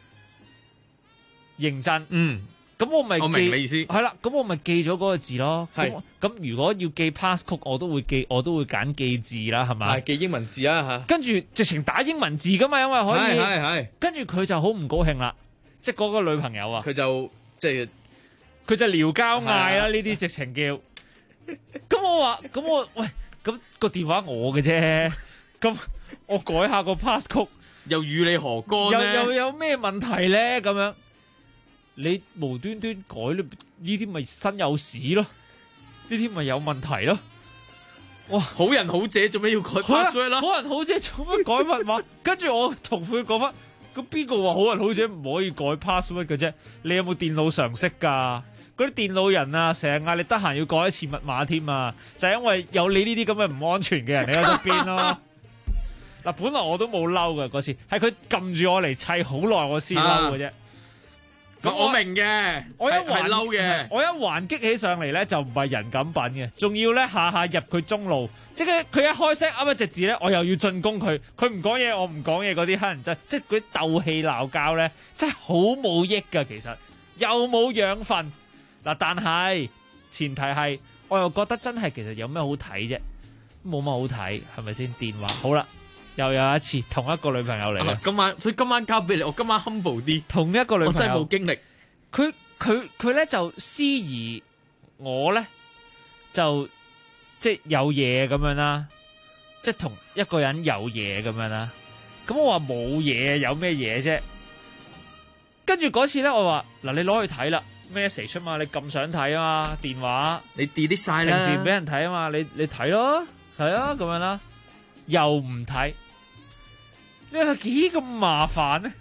認真。咁我咪記，我明你意思。係啦，咁我咪記咗嗰個字咯。咁如果要記 passcode，我都會揀記字啦，係嘛？ 記英文字啊嚇。跟住直情打英文字噶嘛，因為可以。 係。跟住佢就好唔高興啦，即係嗰個女朋友啊。 佢就撩交嗌啦，呢啲直情叫。咁我喂，咁個電話我嘅啫，咁我改下個 passcode， 又與你何干咧？ 又有咩問題咧？咁樣。你無端端改呢啲咪身有屎咯？呢啲咪有問題咯？哇！ 好人好姐做咩要改 password 啦？ 好人好姐做咩改密碼？跟住我同佢講翻，咁邊個話好人好姐唔可以改 password 嘅啫？你有冇電腦常識㗎？嗰啲電腦人啊，成日嗌你得閒要改一次密碼添啊！就係因為有你呢啲咁嘅唔安全嘅人喺側邊咯。嗱，本來我都冇嬲嘅嗰次，係佢撳住我嚟砌好耐，我先嬲嘅啫。 我明嘅，我係嬲嘅。 我一還擊起上嚟咧，就唔係人咁品嘅，仲要咧下下入佢中路，即係佢一開聲噏一隻字咧，我又要進攻佢。佢唔講嘢，我唔講嘢嗰啲黑人真，即係嗰啲鬥氣鬧交咧，真係好冇益㗎。其實又冇養分嗱，但係前提係我又覺得真係其實有咩好睇啫，冇乜好睇，係咪先？電話好啦。又有一次同一個女朋友嚟嘅， 所以今晚交俾你，我今晚 humble 啲。 同一個女朋友， 我真係冇經歷。 佢咧就思疑我咧就即係有嘢咁樣啦，即係同一個人有嘢咁樣啦。咁我話冇嘢，有咩嘢啫？跟住嗰次咧，我話嗱，你攞去睇啦 ，message 出嘛，你咁想睇啊嘛，電話你 delete 晒啦， 平時俾人睇啊嘛，你睇咯，係啊，咁樣啦，又唔睇。你係幾咁麻煩呢？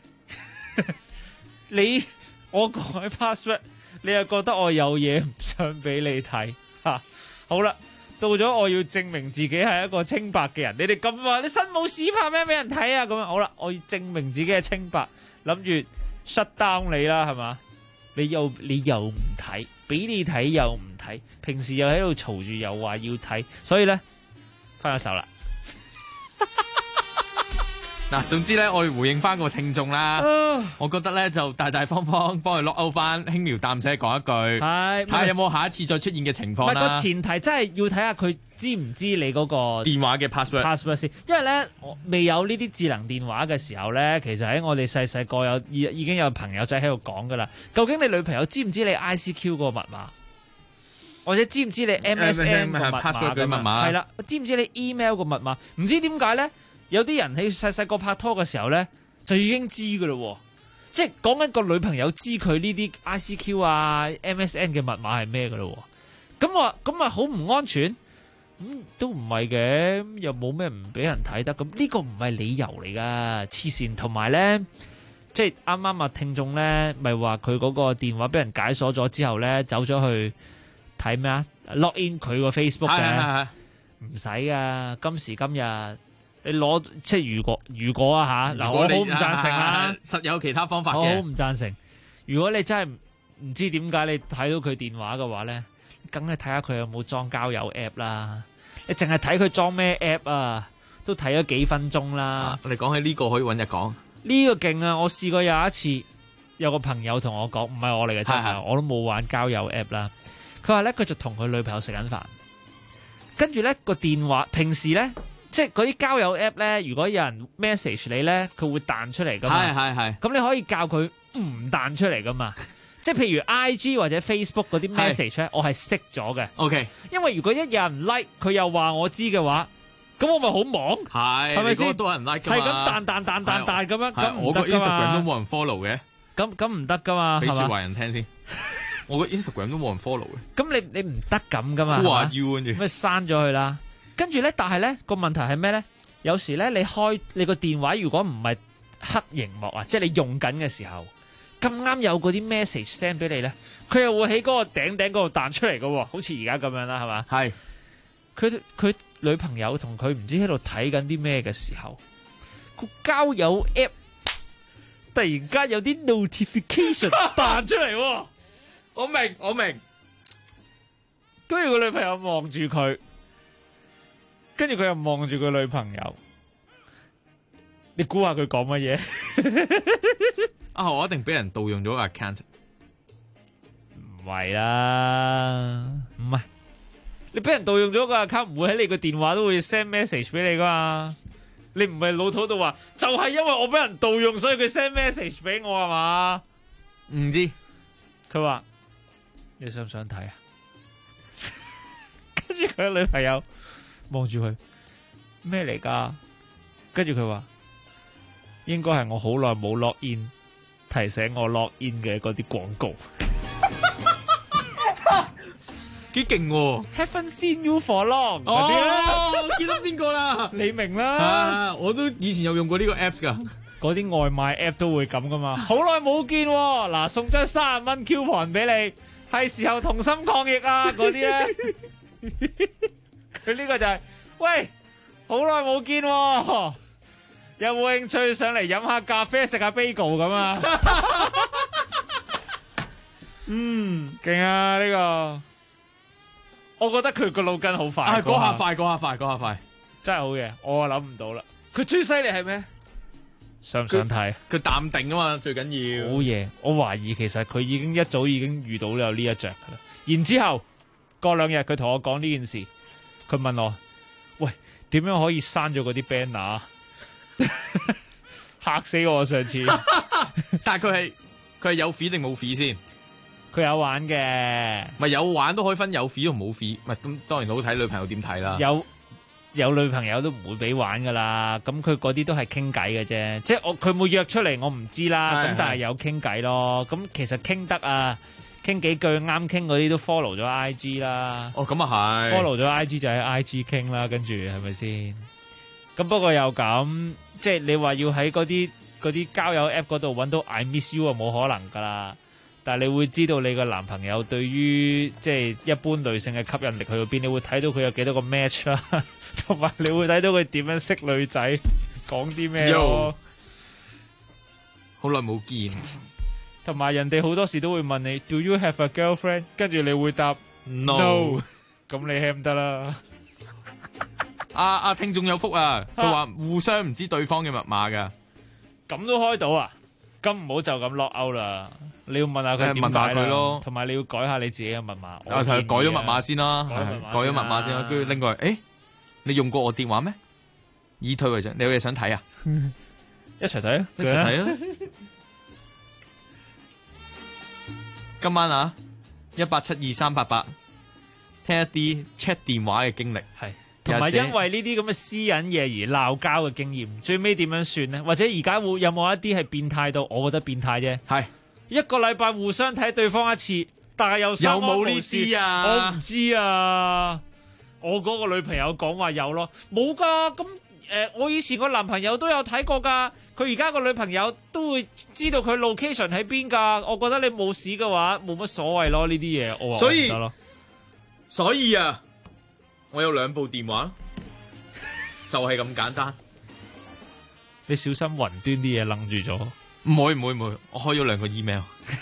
我改 password， 你又覺得我有嘢唔想俾你睇吓？好啦，到咗我要證明自己係一個清白嘅人，你哋咁話你身冇屎怕咩俾人睇啊？咁樣好啦，我要證明自己係清白，諗住 shut down 你啦，係嘛？你又唔睇，俾你睇又唔睇，平時又喺度嘈住又話要睇，所以咧分咗手啦。 嗱，總之咧，我哋回應翻個聽眾啦。我覺得咧就大大方方幫佢 lock out 翻，輕描淡寫講一句，睇下有冇下一次再出現嘅情況啦。 唔係個前提真係要睇下佢知唔知你嗰個電話嘅 password 先，因為咧未有呢啲智能電話嘅時候咧，其實喺我哋細細個已經有朋友仔喺度講噶啦。究竟你女朋友知唔知你 ICQ 嗰個密碼？或者知唔知你 MSN 個密碼嘅密碼？係啦，知唔知你 email 個密碼？唔知點解咧？有啲人喺細細個拍拖嘅時候咧，就已經知噶啦，即係講緊個女朋友知佢呢啲 ICQ 啊、MSN 嘅密碼係咩噶啦？咁咪好唔安全？都唔係嘅，又冇咩唔俾人睇得。咁呢個唔係理由嚟噶，黐線。同埋咧，即係啱啱啊聽眾咧，咪話佢嗰個電話俾人解鎖咗之後咧，走咗去睇咩啊 ？log in 佢個 Facebook 嘅，唔使噶。今時今日。你攞即係如果啊嚇，嗱我好唔贊成啦， 實有其他方法嘅。 我好唔贊成。如果你真係唔知點解你睇到佢電話嘅話咧，梗係睇下佢有冇裝交友 app 啦。你淨係睇佢裝咩 app 啊，都睇咗幾分鐘啦。 我哋講起呢個可以揾日講。 呢個勁啊！我試過有一次，有個朋友同我講，唔係我嚟嘅啫，我都冇玩交友 app 啦。佢話咧，佢就同佢女朋友食緊飯，跟住咧個電話平時咧。即係嗰啲交友 app 咧，如果有人 message 你咧，佢會彈出嚟噶嘛？係。咁你可以教佢唔彈出嚟噶嘛？即係譬如 IG 或者 Facebook 嗰啲 message 咧，我係熄咗嘅。OK。因為如果一有人 like， 佢又話我知嘅話，咁我咪好忙。係咪先？多人 like 㗎嘛。係咁彈咁樣。係。我個 Instagram 都冇人 follow 嘅。咁唔得噶嘛？ 俾説話人聽先。我個 Instagram 都冇人 follow 嘅。 咁你唔得咁噶嘛？ Who are you？跟住咪刪咗佢啦。跟住咧，但係咧個問題係咩咧？有時咧你開你個電話，如果唔係黑螢幕啊，即係你用緊嘅時候，咁啱有嗰啲 message send 俾你咧，佢又會喺嗰個頂嗰度彈出嚟嘅，好似而家咁樣啦，係嘛？係。佢女朋友同佢唔知喺度睇緊啲咩嘅時候，個交友 app 突然間有啲 notification 彈出嚟。我明。跟住個女朋友望住佢。跟住佢又望住佢女朋友，你估下佢講乜嘢？ 我一定俾人盜用咗個 account。 唔係啦，唔係，你俾人盜用咗個 account，唔會喺你個電話都會 send message 俾你噶嘛？你唔係老土到話，就係因為我俾人盜用，所以佢 send message 俾我係嘛？ 唔知。 佢話你想唔想睇啊？跟住佢女朋友。望住佢咩嚟噶？跟住佢話應該係我好耐冇 log in， 提醒我 log in 嘅嗰啲廣告。 幾勁喎 ！Haven't seen you for long。 我見到邊個啦？ 你明啦。 我都以前有用過呢個 apps 噶。 嗰啲外賣 app 都會咁噶嘛？好耐冇見，嗱送張30蚊 coupon 俾你，係時候同心抗疫啊！嗰啲咧。佢呢個就係，喂，好耐冇見，有冇興趣上嚟飲下咖啡食下 bagel 咁啊？勁啊呢個！我覺得佢個腦筋好快， 嗰下快， 真係好嘢！我諗唔到啦。佢最犀利係咩？想唔想睇？ 佢淡定啊嘛，最緊要。 好嘢！我懷疑其實佢一早已經遇到有呢一着噶啦。然之後過2日佢同我講呢件事。佢問我：喂，點樣可以刪咗嗰啲 banner？ 嚇死我上次！ 但係佢係有 fee 定冇 fee 先？ 佢有玩嘅， 咪有玩都可以分有 fee 同冇 fee。咪咁當然好睇女朋友點睇啦。 有女朋友都唔會俾玩噶啦。咁佢嗰啲都係傾偈嘅啫，即係佢冇約出嚟，我唔知啦。咁但係有傾偈咯。咁其實傾得啊。傾幾句啱傾嗰啲都 follow 咗 IG 啦。 咁啊係 follow 咗 IG 就喺 IG 傾啦，跟住係咪先？咁不過又咁，即係你話要喺嗰啲交友 app 嗰度揾到 I miss you 啊，冇可能噶啦。但係你會知道你個男朋友對於即係一般女性嘅吸引力去到邊，你會睇到佢有幾多個 match 啦，同埋你會睇到佢點樣識女仔，講啲咩咯。 好耐冇見。 同埋人哋好多時都會問你 Do you have a girlfriend？ 跟住你會答 No， 咁你 ham 得啦。 阿聽眾有福啊！佢話互相唔知對方嘅密碼㗎， 咁都開到啊！咁唔好就咁落勾啦，你要問下佢點解咯，同埋你要改下你自己嘅密碼。 改咗密碼先啦，改咗密碼先啦，跟住拎過嚟。誒，你用過我電話咩？以退為進，你有嘢想睇啊？ 一齊睇啊！ 一齊睇啊！今晚啊，1872388，聽一啲 check 電話嘅經歷， 係同埋因為呢啲咁嘅私隱嘢而鬧交嘅經驗，最尾點樣算呢？或者而家有冇一啲係變態到？我覺得變態啫。 係一個禮拜互相睇對方一次，但係又有冇呢啲啊？我唔知啊。我嗰個女朋友講話有咯，冇噶咁。我以前個男朋友都有睇過㗎，佢而家個女朋友都會知道佢 location 喺邊㗎。我覺得你冇事嘅話，冇乜所謂咯呢啲嘢。我話所以啊，我有2部電話，就係咁簡單。 你小心雲端啲嘢楞住咗。 唔會，我開咗2個 email。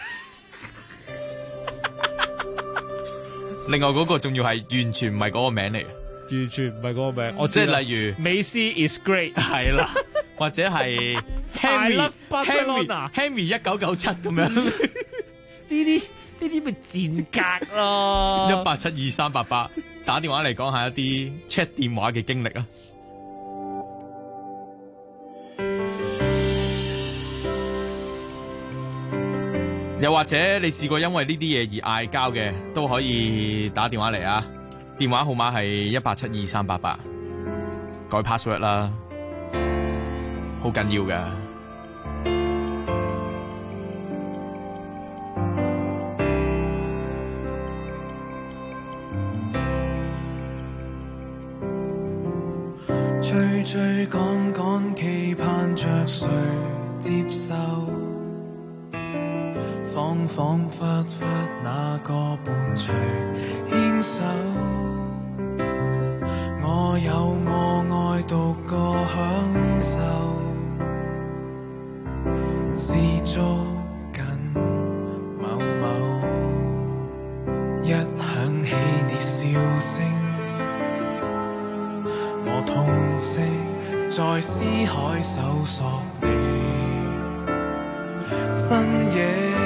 另外嗰個仲要係完全唔係嗰個名嚟嘅。 完全唔係嗰個名，我即係例如美斯 is great 係啦，或者係 Henry 1997咁樣， 呢啲咪賤格咯。 1872388打電話嚟講下一啲 check 電話嘅經歷啊！又或者你試過因為呢啲嘢而嗌交嘅，都可以打電話嚟啊！電話號碼係1872388，改 password 啦，好緊要㗎。 追追趕趕，期盼着誰接受，恍恍惚惚那個伴隨牽手。我有我愛獨個享受，是捉緊某某，一響起你笑聲，我痛惜在思海搜索你身影，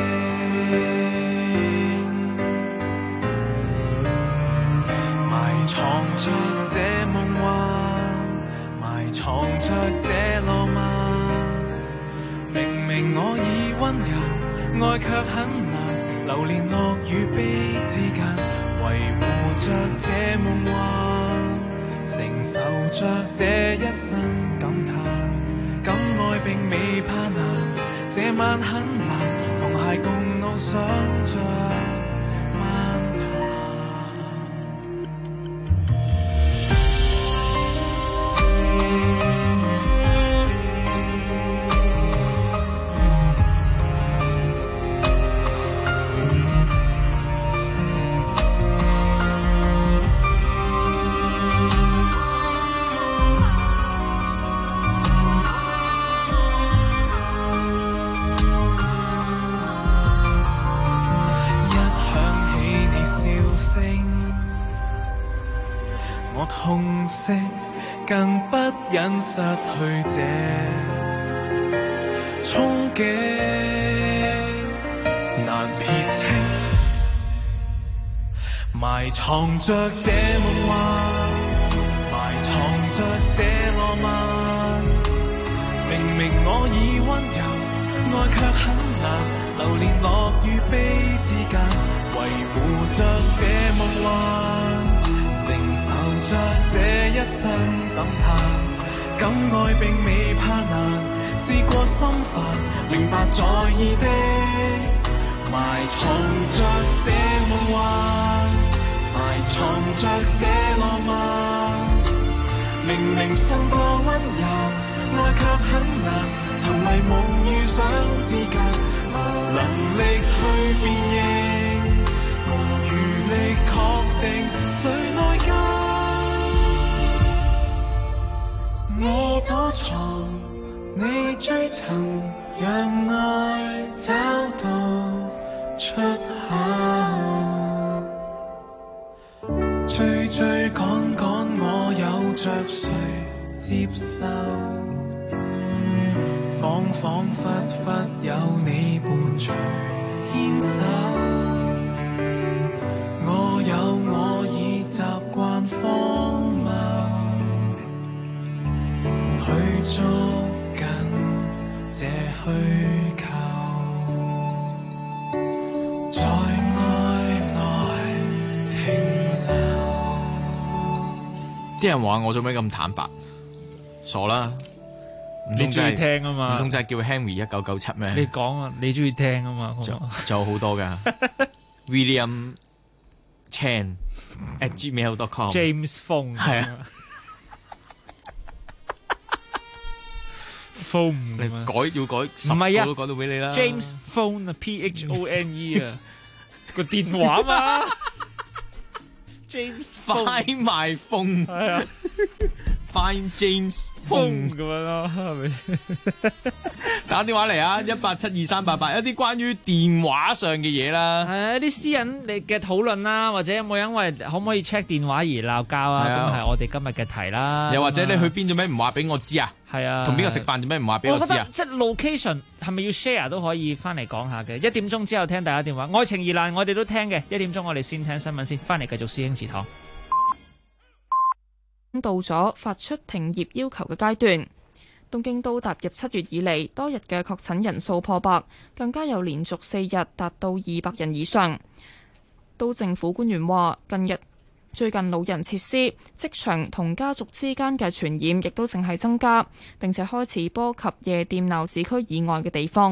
埋藏着這夢幻，埋藏着這浪漫。明明我已溫柔，愛卻很難，流連樂與悲之間，維護着這夢幻，承受着這一生感嘆。敢愛並未怕難，這晚很藍，同偕共傲想着漫談。痛惜更不忍失去這憧憬，難撇清，埋藏着這夢幻，埋藏着這浪漫。明明我已溫柔，愛卻很難，流連樂與悲之間，維護着這夢幻，承受着這一生感嘆。敢愛並未怕難，試過心煩，明白在意的，埋藏着這夢幻，埋藏着這浪漫。明明信過溫柔，愛卻很難，沉迷夢與想之間，無能力去辨認，無餘力確定誰內疚。我躲藏，你追尋，讓愛找到出口。追追趕趕，我有着數。 接受，恍恍惚惚有你伴隨牽手，我有我已習慣荒謬，去捉緊這虛構，在愛內停留。 啲人話我做咩咁坦白？傻啦！ 你中意聽啊嘛？ 唔通真係叫 Henry 1997咩？ 你講啊，你中意聽啊嘛？ 仲有好多噶，William Chan at gmail.com James Phone 係啊 ，Phone 你要改唔係啊， 都改到俾你啦。 James Phone 啊，PHONE 啊，個電話嘛。James Find my phone 係啊。 Find James Phone 咁樣咯，係咪先？ 打電話嚟啊！1872388，一啲關於電話上嘅嘢啦， 係啊，一啲私隱你嘅討論啦，或者有冇因為可唔可以 check 電話而鬧交啊？咁係我哋今日嘅題啦。 又或者你去邊做咩唔話俾我知啊？ 係啊， 同邊個食飯做咩唔話俾我知啊？ 即係 location 係咪要 share 都可以翻嚟講下嘅？1點鐘之後聽大家電話，愛情疑難我哋都聽嘅。1點鐘我哋先聽新聞先，翻嚟繼續師兄祠堂。 到咗發出停業要求嘅階段，東京都踏入7月以嚟多日嘅確診人數破百，更加有連續4日達到200人以上。都政府官員話，最近老人設施、職場同家族之間嘅傳染亦都淨係增加，並且開始波及夜店鬧市區以外嘅地方。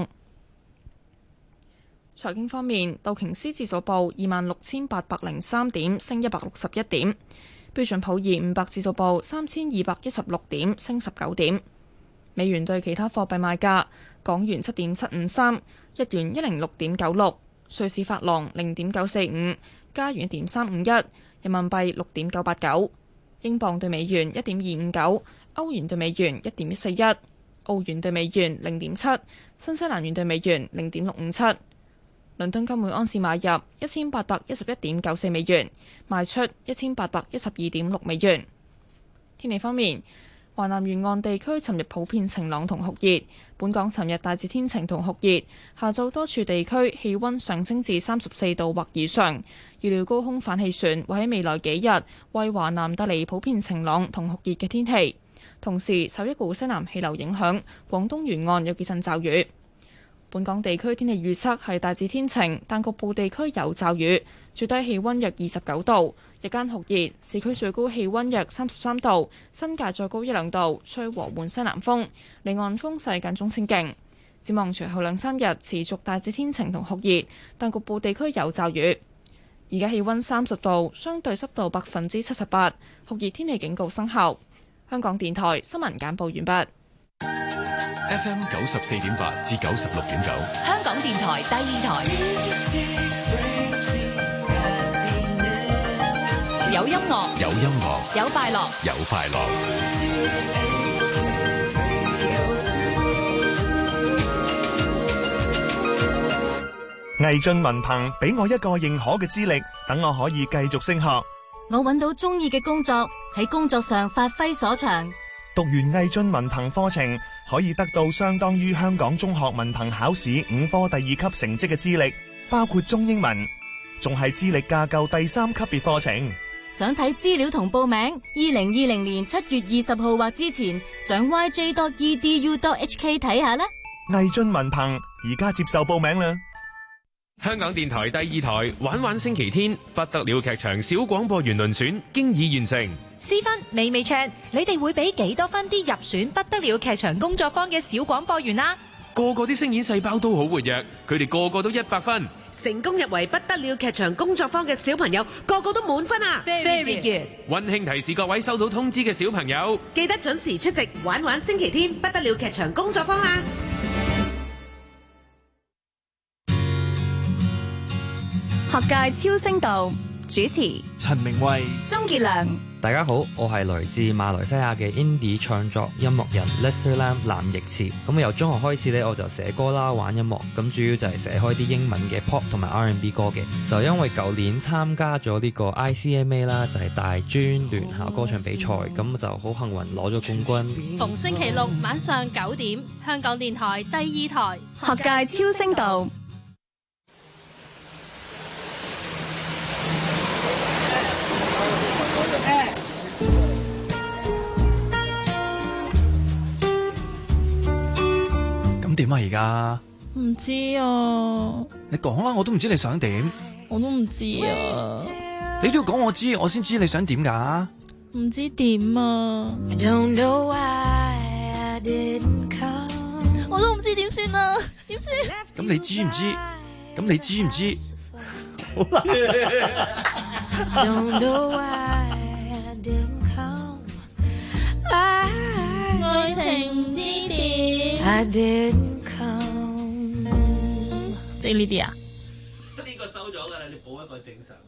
財經方面，道瓊斯指數報26,803點，升161點。標準普爾500指數報3216點，升19點。美元對其他貨幣賣價：港元7.753，日元106.96，瑞士法郎0.945，加元1.351，人民幣6.989，英鎊對美元1.259，歐元對美元1.141，澳元對美元0.7，新西蘭元對美元0.657。倫敦金每安士買入1811.94美元，賣出1812.6美元。天氣方面，華南沿岸地區尋日普遍晴朗同酷熱，本港尋日大致天晴同酷熱，下晝多處地區氣溫上升至34度或以上。預料高空反氣旋會喺未來幾日為華南帶嚟普遍晴朗同酷熱嘅天氣，同時受一股西南氣流影響，廣東沿岸有幾陣驟雨。本港地區天氣預測係大致天晴，但局部地區有驟雨，最低氣溫約29度，日間酷熱，市區最高氣溫約33度，新界再高1-2度，吹和緩西南風，離岸風勢間中清勁。展望隨後2-3日持續大致天晴同酷熱，但局部地區有驟雨。而家氣溫30度，相對濕度78%，酷熱天氣警告生效。香港電台新聞簡報完畢。 FM 94.8至96.9， 香港電台第2台，有音樂， 有音樂， 有快樂， 有快樂。 毅進文憑俾我一個認可嘅資歷，等我可以繼續升學。 我揾到中意嘅工作，喺工作上發揮所長。 讀完毅進文憑課程，可以得到相當於香港中學文憑考試5科第2級成績嘅資歷，包括中英文，仲係資歷架構第3級別課程。 想睇資料同報名，2020年7月20號或之前上 yj.edu.hk 睇下啦。 毅進文憑而家接受報名啦。 香港電台第2台玩玩星期天不得了劇場小廣播員輪選經已完成。 思芬、美美 Chan， 你哋會俾幾多分啲入選不得了劇場工作坊嘅小廣播員啊？ 個個啲聲演細胞都好活躍，佢哋個個都100分。 成功入圍不得了劇場工作坊嘅小朋友，個個都滿分啊 ！Very good。 溫馨提示各位收到通知嘅小朋友， 記得準時出席玩玩星期天不得了劇場工作坊啦！ 學界超聲道主持陳明慧、 鍾傑良。 大家好，我係來自馬來西亞嘅 Indie 創作音樂人 Lester Lam 藍奕慈。咁由中學開始咧，我就寫歌啦，玩音樂。咁主要就係寫開啲英文嘅 pop 同埋 R&B 歌嘅。就因為舊年參加咗呢個 ICMA 啦，就係大專聯校歌唱比賽，咁就好幸運攞咗冠軍。 逢星期六晚上9點，香港電台第2台學界超聲道。 咁點啊？而家唔知啊， 你講啦，我都唔知你想點。 我都唔知啊。 你都要講我知，我先知你想點㗎。 唔知點啊。我都唔知點算啊，點算？ 咁你知唔知？咁你知唔知？好難。 愛情唔知點。即係呢啲啊？ 呢個收咗㗎啦，你補一個正常。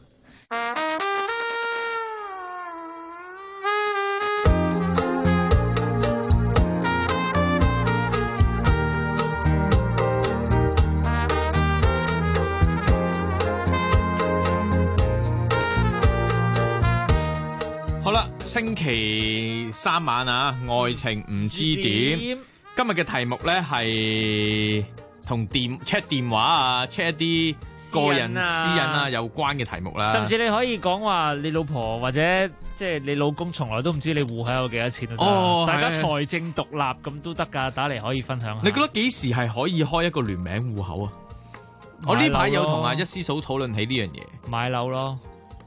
好啦，星期三晚啊，愛情唔知點。今日嘅題目咧係同check 電話啊，check 一啲個人私隱啊有關嘅題目啦。 甚至你可以講話你老婆或者即係你老公從來都唔知你戶口有幾多錢都得。 哦， 大家財政獨立咁都得㗎，打嚟可以分享下。 你覺得幾時係可以開一個聯名戶口啊？我呢排有同阿一師嫂討論起呢樣嘢。 買樓咯，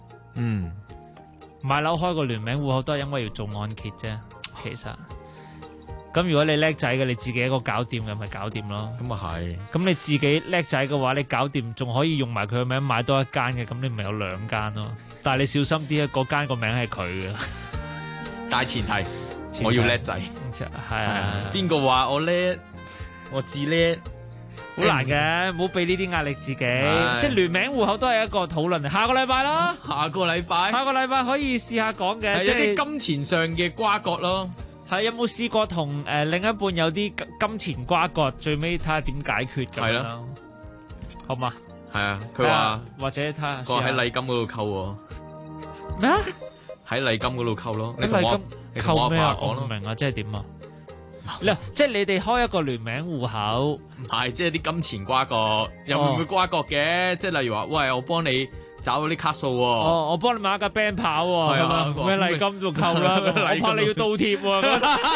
買樓開個聯名戶口都係因為要做按揭啫，其實。咁如果你叻仔嘅，你自己一個搞掂嘅咪搞掂咯。 咁啊係。咁你自己叻仔嘅話，你搞掂仲可以用埋佢嘅名買多一間嘅，咁你咪有2間咯。但係你小心啲啊，嗰間個名係佢嘅。 大前提我要叻仔。 係啊。 邊個話我叻？我自叻。 好難嘅，唔好俾呢啲壓力自己。即係聯名戶口都係一個討論。下個禮拜啦。 下個禮拜可以試下講嘅， 即係啲金錢上嘅瓜葛咯。 係有冇試過同另一半有啲金錢瓜葛，最尾睇下點解決咁樣咯？好嘛？ 係啊，佢話或者睇下個喺禮金嗰度扣喎。 咩啊？ 喺禮金嗰度扣咯。 你同我扣咩啊？我唔明啊，即係點啊？即係你哋開一個聯名戶口， 唔係即係啲金錢瓜葛，又會唔會瓜葛嘅？即係例如話，喂，我幫你找嗰啲卡數喎。 我幫你買架 band 跑喎，係嘛？咩禮金度扣啦？我怕你要倒貼喎。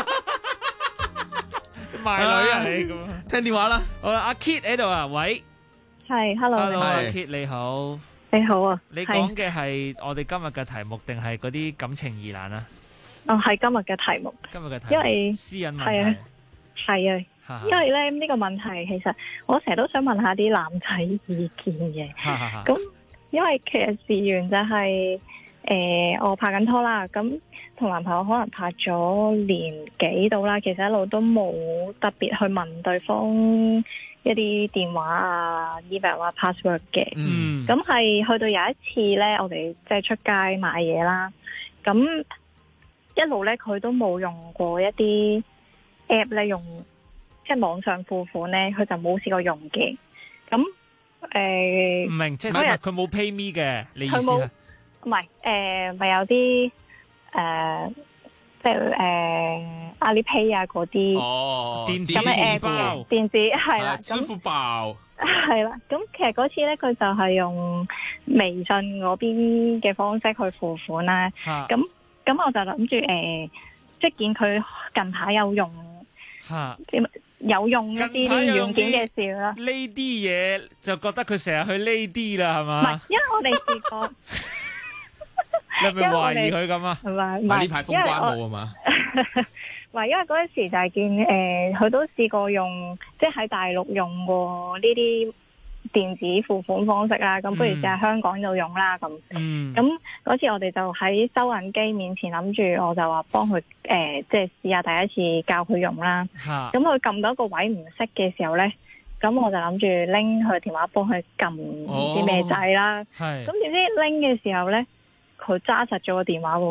賣女啊你咁。 聽電話啦。 好啦，阿 Kit 喺度啊，喂。 係，hello。 阿 Kit 你好。 你好啊。 你講嘅係我哋今日嘅題目，定係嗰啲感情疑難啊？ 係今日嘅題目。 今日嘅題目。 因為私隱問題。 係啊。因為咧呢個問題，其實我成日都想問下啲男仔意見嘅。咁。因為其實事緣就係我拍緊拖啦，咁同男朋友可能拍咗年幾到啦，其實一路都冇特別去問對方一啲電話啊、email 啊、password 嘅。咁係去到有一次咧，我哋即係出街買嘢啦，咁一路咧佢都冇用過一啲 app 咧，用即係網上付款咧，佢就冇試過用嘅。咁唔明，即係佢冇 pay me 嘅，你意思係？ 唔係，咪有啲即係Alipay 啊嗰啲電子支付寶，電子係啦， 支付寶係啦。咁其實嗰次咧，佢就係用微信嗰邊嘅方式去付款啦。咁我就諗住即係見佢近排有用有用一啲軟件嘅事啦， 呢啲嘢就覺得佢成日去呢啲啦，係嘛？ 唔係，因為我哋試過， 你係咪懷疑佢咁啊？ 唔係呢排封關冇啊嘛？ 唔係，因為嗰陣時就係見佢都試過用，即係喺大陸用過呢啲電子付款方式啦。咁不如就喺香港度用啦。咁嗰次我哋就喺收銀機面前諗住，我就話幫佢即係試下第一次教佢用啦。咁佢撳到一個位唔識嘅時候咧，咁我就諗住拎佢電話幫佢撳唔知咩掣啦。咁點知拎嘅時候咧，佢揸實咗個電話喎。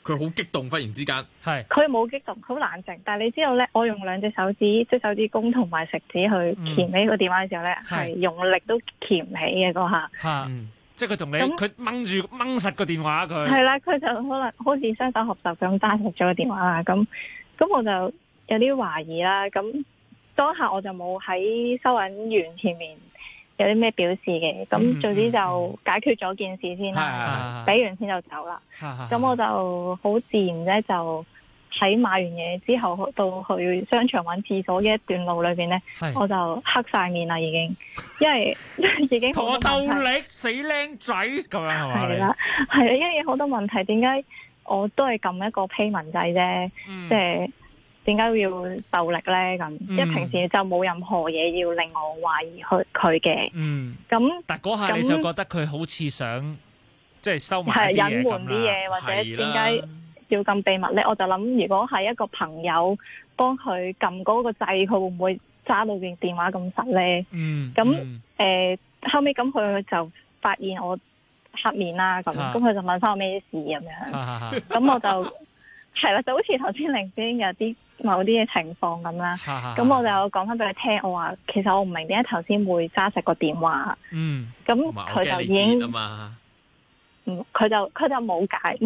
佢好激動，忽然之間係佢冇激動，好冷靜。但係你知道咧，我用兩隻手指，即係手指公同埋食指去鉗起個電話嘅時候咧，係用力都鉗唔起嘅嗰下。 即係佢同你佢掹實個電話佢。係啦，佢就可能好似雙手合十咁揸實咗個電話啦。咁我就有啲懷疑啦。咁當下我就冇喺收銀員前面有啲咩表示嘅，咁總之就解決咗件事先啦，俾完錢就走啦。咁我就好自然啫，就喺買完嘢之後到去商場揾廁所嘅一段路裏邊咧，我就黑晒面啦已經，因為已經同我鬥力死僆仔咁樣係嘛？ 係啦，係啊，因為好多問題，點解我都係撳一個 payment 掣啫，即係。點解要鬥力咧？咁即係平時就冇任何嘢要令我懷疑佢嘅。咁但嗰下你就覺得佢好似想即係收埋啲嘢咁啦。係隱瞞啲嘢，或者點解要咁秘密咧？我就諗，如果係一個朋友幫佢撳嗰個掣，佢會唔會揸到件電話咁實咧？後尾咁佢就發現我黑面啦，咁佢就問翻我咩事咁樣。咁我就係啦，就好似頭先靈先有啲某啲嘅情況咁啦。咁我就講翻俾佢聽，我話其實我唔明點解頭先會揸實個電話。咁佢就已經佢就冇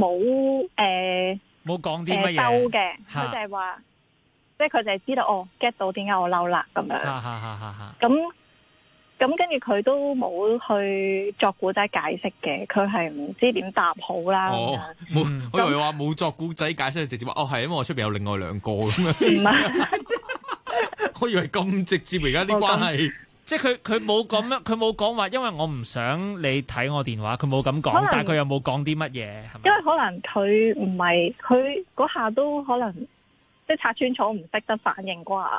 冇講啲乜嘢兜嘅，佢就係話，即係佢就係知道get 到點解我嬲啦咁樣。咁跟住佢都冇去作古仔解釋嘅，佢係唔知點答好啦。 冇，我以為話冇作古仔解釋，直接話係因為我出邊有另外兩個咁樣。唔係，我以為咁直接而家啲關係。 即係佢冇咁樣，佢冇講話，因為我唔想你睇我電話，佢冇咁講，但係佢又冇講啲乜嘢，係咪？因為可能佢唔係佢嗰下都可能即係拆穿咗，唔識得反應啩。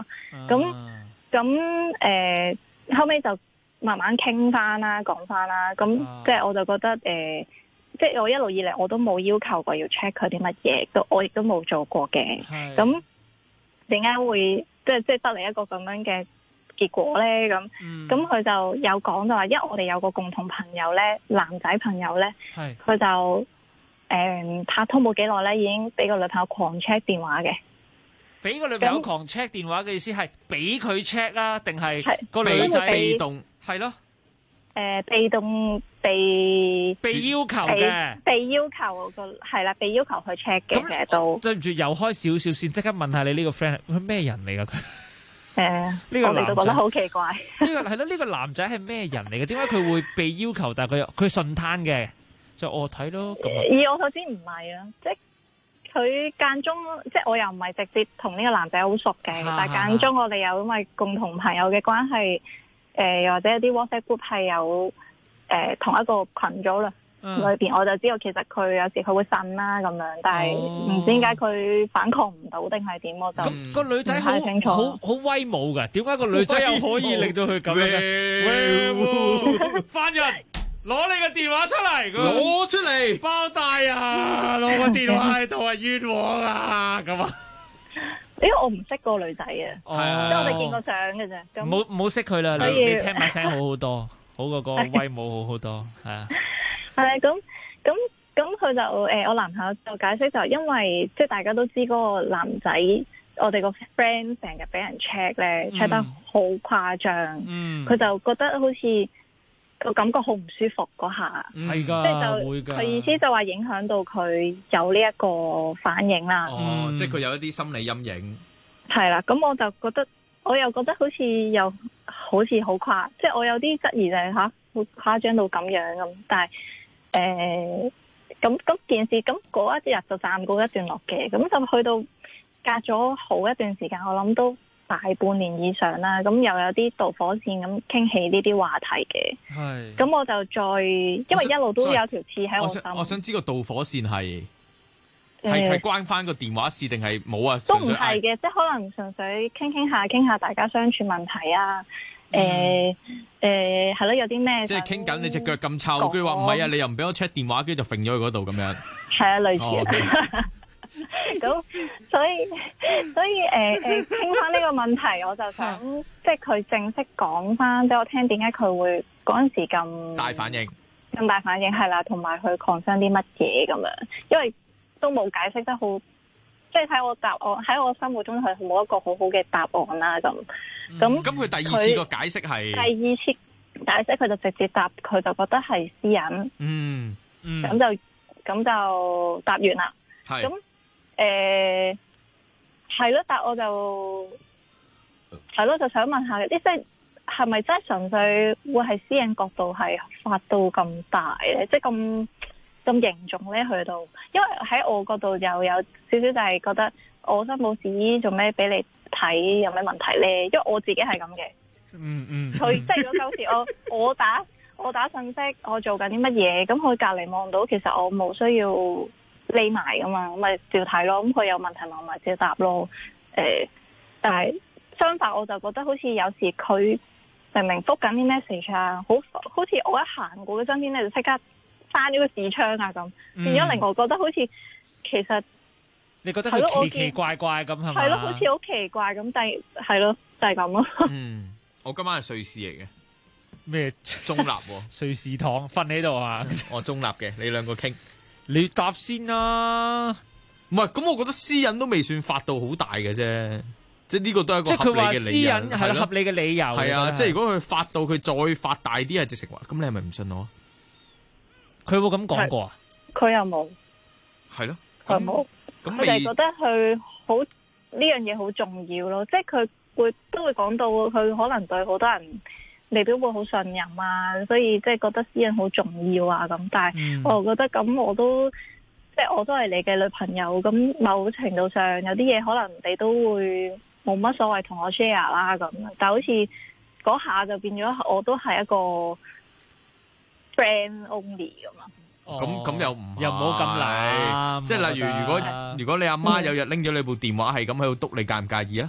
咁後尾就慢慢傾翻啦，講翻啦。咁即係我就覺得即係我一路以嚟我都冇要求過要 check 佢啲乜嘢，我亦都冇做過嘅。咁點解會即係得嚟一個咁樣嘅結果咧？咁佢就有講就話，因為我哋有個共同朋友咧，男仔朋友咧，佢就拍拖冇幾耐咧，已經俾個女朋友狂 check 電話嘅。俾個女朋友狂 check 電話嘅意思係俾佢 check 啦，定係個女仔被動？係咯，被動被要求嘅，被要求係啦，被要求去 check 嘅都。對唔住，又開少少先，即刻問下你呢個 friend， 佢咩人嚟㗎？呢個我哋都覺得好奇怪。呢個係咯，呢個男仔係咩人嚟嘅？點解佢會被要求？但係佢順攤嘅，就我睇咯。而我頭先唔係啊，即係佢間中，即係我又唔係直接同呢個男仔好熟嘅，但係間中我哋有因為共同朋友嘅關係，又或者有啲 WhatsApp group 係有同一個群組啦。裏邊我就知道其實佢有時佢會呻啦咁樣，但係唔知點解佢反抗唔到定係點，我就咁個女仔好威武㗎，點解個女仔又可以令到佢咁樣？犯人攞你個電話出嚟， 攞出嚟包帶啊！攞個電話喺度係冤枉啊！咁啊？ 因為我唔識個女仔啊，即係我哋見過相嘅啫。 唔好識佢啦，你聽把聲好好多，好過個威武好好多，係啊。 係咁佢就我男朋友就解釋，就因為即係大家都知嗰個男仔，我哋個 friend 成日俾人 check 咧，check 得好誇張，佢就覺得好似個感覺好唔舒服嗰下，係噶，即係就會噶。佢意思就話影響到佢有呢一個反應啦。 即係佢有一啲心理陰影。 係啦，咁我就覺得，我又覺得好似好誇，即係我有啲質疑就係好誇張到咁樣咁，但係。咁件事咁嗰一日就暫告一段落嘅，咁就去到隔咗好一段時間，我諗都大半年以上啦。咁又有啲導火線咁傾起呢啲話題嘅。係。咁我就再，因為一路都有條刺喺我心。我想知個導火線係關翻個電話事定係冇啊？ 都唔係嘅，即係可能純粹傾下大家相處問題啊。係咯，有啲咩？ 即係傾緊你隻腳咁臭，佢話唔係啊，你又唔俾我 check 電話，跟住就揈咗去嗰度咁樣。 係啊，類似啊。咁所以傾翻呢個問題，我就想即係佢正式講翻俾我聽，點解佢會嗰陣時咁大反應係啦，同埋佢 concern 啲乜嘢咁樣，因為都冇解釋得好，即係睇我答案喺我心目中係冇一個好好嘅答案啦。咁佢第二次個解釋係第二次解釋佢就直接答，佢就覺得係私隱。咁就答完啦。咁係咯，但我就係咯，就想問下，即係咪真係純粹會係私隱角度係發到咁大咧？即係咁嚴重咧去到，因為喺我角度又有少少就係覺得我新保時做咩俾你睇有咩問題咧？因為我自己係咁嘅。佢即係如果舊時我打信息，我做緊啲乜嘢，咁佢隔離望到，其實我冇需要匿埋噶嘛，咁咪照睇咯。咁佢有問題我咪照答咯。但係相反，我就覺得好似有時佢明明覆緊啲 message 啊，好似我一行過佢身邊咧，就即刻閂咗個視窗啊咁，變咗令我覺得好似其實你覺得佢奇奇怪怪咁係咪？ 係咯，好似好奇怪咁，但係係咯，就係咁咯。 我今晚係瑞士嚟嘅。 咩中立喎？ 瑞士糖瞓喺度啊！ 我中立嘅，你兩個傾， 你答先啦。 唔係，咁我覺得私隱都未算發到好大嘅啫，即係呢個都係一個即係佢話合理嘅理由， 私隱係合理嘅理由。 係啊，即係如果佢發到佢再發大啲，係直情話，咁你係咪唔信我？ 佢有冇咁講過啊？ 佢又冇。 係咯， 佢冇。佢就係覺得佢好呢樣嘢好重要咯，即係佢都會講到佢可能對好多人未必會好信任啊，所以即係覺得私隱好重要啊咁。但係我又覺得咁，我都係你嘅女朋友，咁某程度上有啲嘢可能你都會冇乜所謂同我 share 啦咁。但係好似嗰下就變咗，我都係一個 friend only 咁啊。 咁又唔又唔好咁諗， 即係例如如果你阿媽有日拎咗你部電話係咁喺度篤，你介唔介意啊？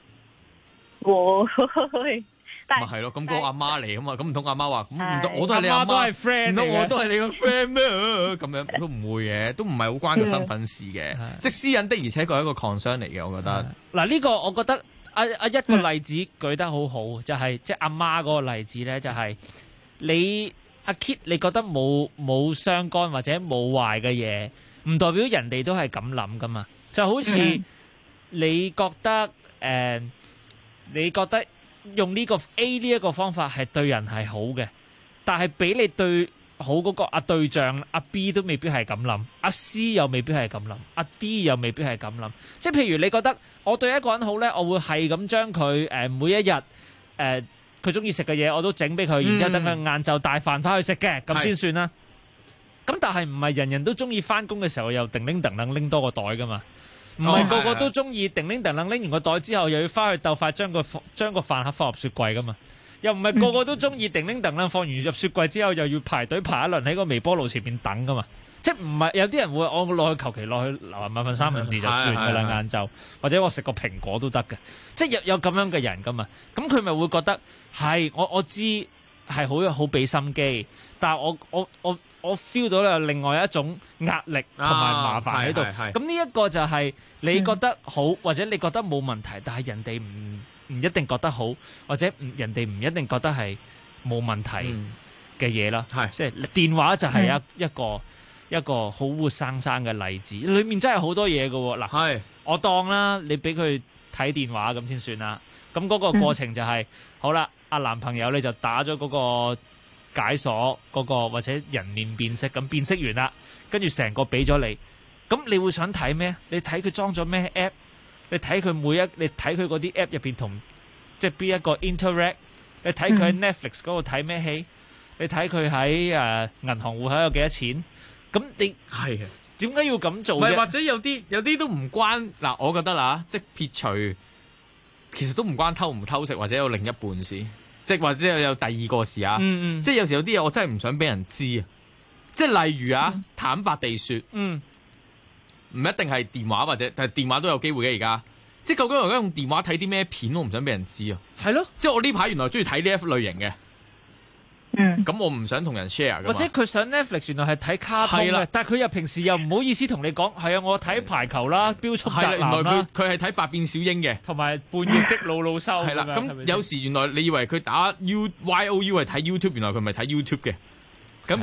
會。 咪係咯，咁個阿媽嚟啊嘛，咁唔通阿媽話咁唔得，我都係你阿媽， 都係 friend， 唔通我都係你個 friend 咩？咁樣都唔會嘅，都唔係好關個身份事嘅，即係私隱的，而且佢係一個 concern 嚟嘅，我覺得。 嗱呢個我覺得一個例子舉得好好，就係即係阿媽嗰個例子咧，就係你阿 Kit 你覺得冇相干或者冇壞嘅嘢，唔代表人哋都係咁諗噶嘛，就好似你覺得你覺得用呢個 A 呢一個方法係對人係好嘅，但係俾你對好嗰個對象阿 B 都未必係咁諗，阿 C 又未必係咁諗，阿 D 又未必係咁諗。即係譬如你覺得我對一個人好呢，我會係咁將佢每一日佢中意食嘅嘢我都整俾佢，然之後等佢晏晝帶飯翻去食嘅，咁先算啦。咁但係唔係人人都中意翻工嘅時候又叮叮噹噹拎多個袋噶嘛？唔係個個都中意叮叮噹噹拎完個袋之後又要翻去鬥快將個飯盒放入雪櫃噶嘛？又唔係個個都中意叮叮噹噹放完入雪櫃之後又要排隊排一輪喺個微波爐前面等噶嘛？即係唔係有啲人會我落去求其落去留買份三文治就算噶啦，晏晝或者我食個蘋果都得嘅，即係有咁樣嘅人噶嘛？咁佢咪會覺得係我知係好俾心機，但係我 feel 到有另外一種壓力同埋麻煩喺度。咁呢一個就係你覺得好，或者你覺得冇問題，但係人哋唔一定覺得好，或者人哋唔一定覺得係冇問題嘅嘢啦。即係電話就係一個好活生生嘅例子，裏面真係好多嘢㗎喎。嗱，我當啦，你俾佢睇電話咁先算啦。咁嗰個過程就係好啦，阿男朋友你就打咗嗰個解鎖嗰個或者人面辨識，咁辨識完啦，跟住成個俾咗你，咁你會想睇咩？你睇佢裝咗咩 app？ 你睇佢你睇佢嗰啲 app 入邊同即係邊一個 interact？ 你睇佢喺 Netflix 嗰度睇咩戲？你睇佢喺銀行戶口有幾多錢？咁你係點解要咁做？唔係， 或者有啲都唔關嗱，我覺得啦，即係撇除，其實都唔關偷唔偷食或者有另一半事。即或者有第二個事啊，即係有時有啲嘢我真係唔想俾人知啊，即係例如坦白地說，唔一定係電話或者，但係電話都有機會嘅而家。即係究竟我而家用電話睇啲咩片，我唔想俾人知啊。 係咯， 即係我呢排原來中意睇呢一類型嘅，咁我唔想同人 share 㗎嘛。 或者佢上 Netflix 原來係睇卡通嘅，但係佢又平時又唔好意思同你講，係啊，我睇排球啦，標速宅男啦。 原來佢係睇百變小櫻嘅， 同埋半夜的魯魯修。 係啦，咁有時原來你以為佢打 YOU 係睇 YouTube， 原來佢唔係睇 YouTube 嘅。咁佢又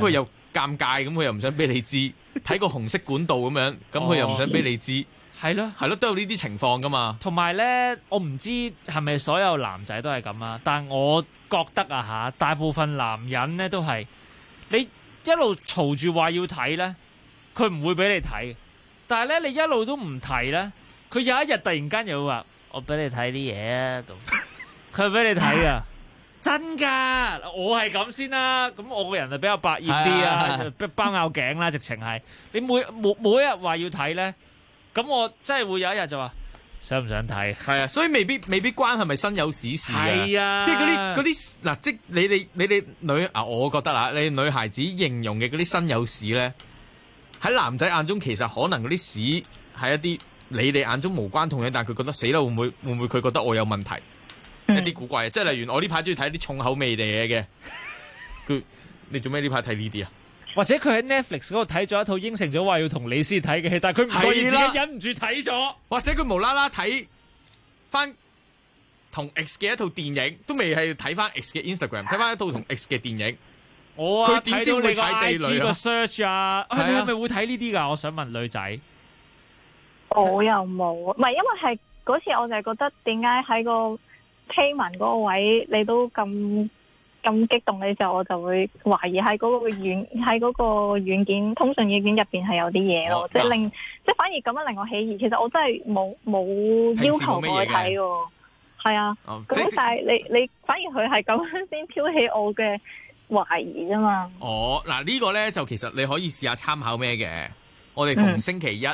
尷尬，咁佢又唔想俾你知，睇個紅色管道咁樣，咁佢又唔想俾你知， 係咯， 係咯，都有呢啲情況噶嘛。 同埋咧，我唔知係咪所有男仔都係咁啊，但我覺得啊嚇，大部分男人咧都係你一路嘈住話要睇咧，佢唔會俾你睇。但係咧，你一路都唔提咧，佢有一日突然間又會話：我俾你睇啲嘢啊！咁佢俾你睇啊！真㗎，我係咁先啦。咁我個人就比較百厭啲啊，包拗頸啦，直情係。你每一日話要睇咧，咁我真係會有一日就話想唔想睇？ 係啊，所以未必關係咪身有屎事啊？ 係啊， 即係嗰啲嗱，即係你哋女啊，我覺得啊，你女孩子形容嘅嗰啲身有屎咧，喺男仔眼中其實可能嗰啲屎係一啲你哋眼中無關痛癢，但係佢覺得死啦，會唔會佢覺得我有問題？一啲古怪嘅，即係例如我呢排中意睇啲重口味嘅嘢嘅，你做咩呢排睇呢啲啊？ 或者佢喺 Netflix 嗰度睇咗一套應承咗話要同李斯睇嘅戲，但係佢唔覺意自己忍唔住睇咗， 或者佢無啦啦睇翻同 X 嘅一套電影，都未係睇翻 X 嘅 Instagram， 睇翻一套同 X 嘅電影。 我啊， 佢點知會踩地雷個 search 啊？你係咪會睇呢啲㗎？我想問女仔， 我又冇，唔係因為係嗰次我就係覺得點解喺個聽聞嗰個位你都咁激動嘅時候，我就會懷疑喺嗰個軟件通訊軟件入邊係有啲嘢咯，即係反而咁樣令我起疑。其實我真係冇要求過去睇喎，係啊。咁但係你反而佢係咁樣先挑起我嘅懷疑啫嘛。 哦，嗱呢個咧就其實你可以試下參考咩嘅？我哋逢星期一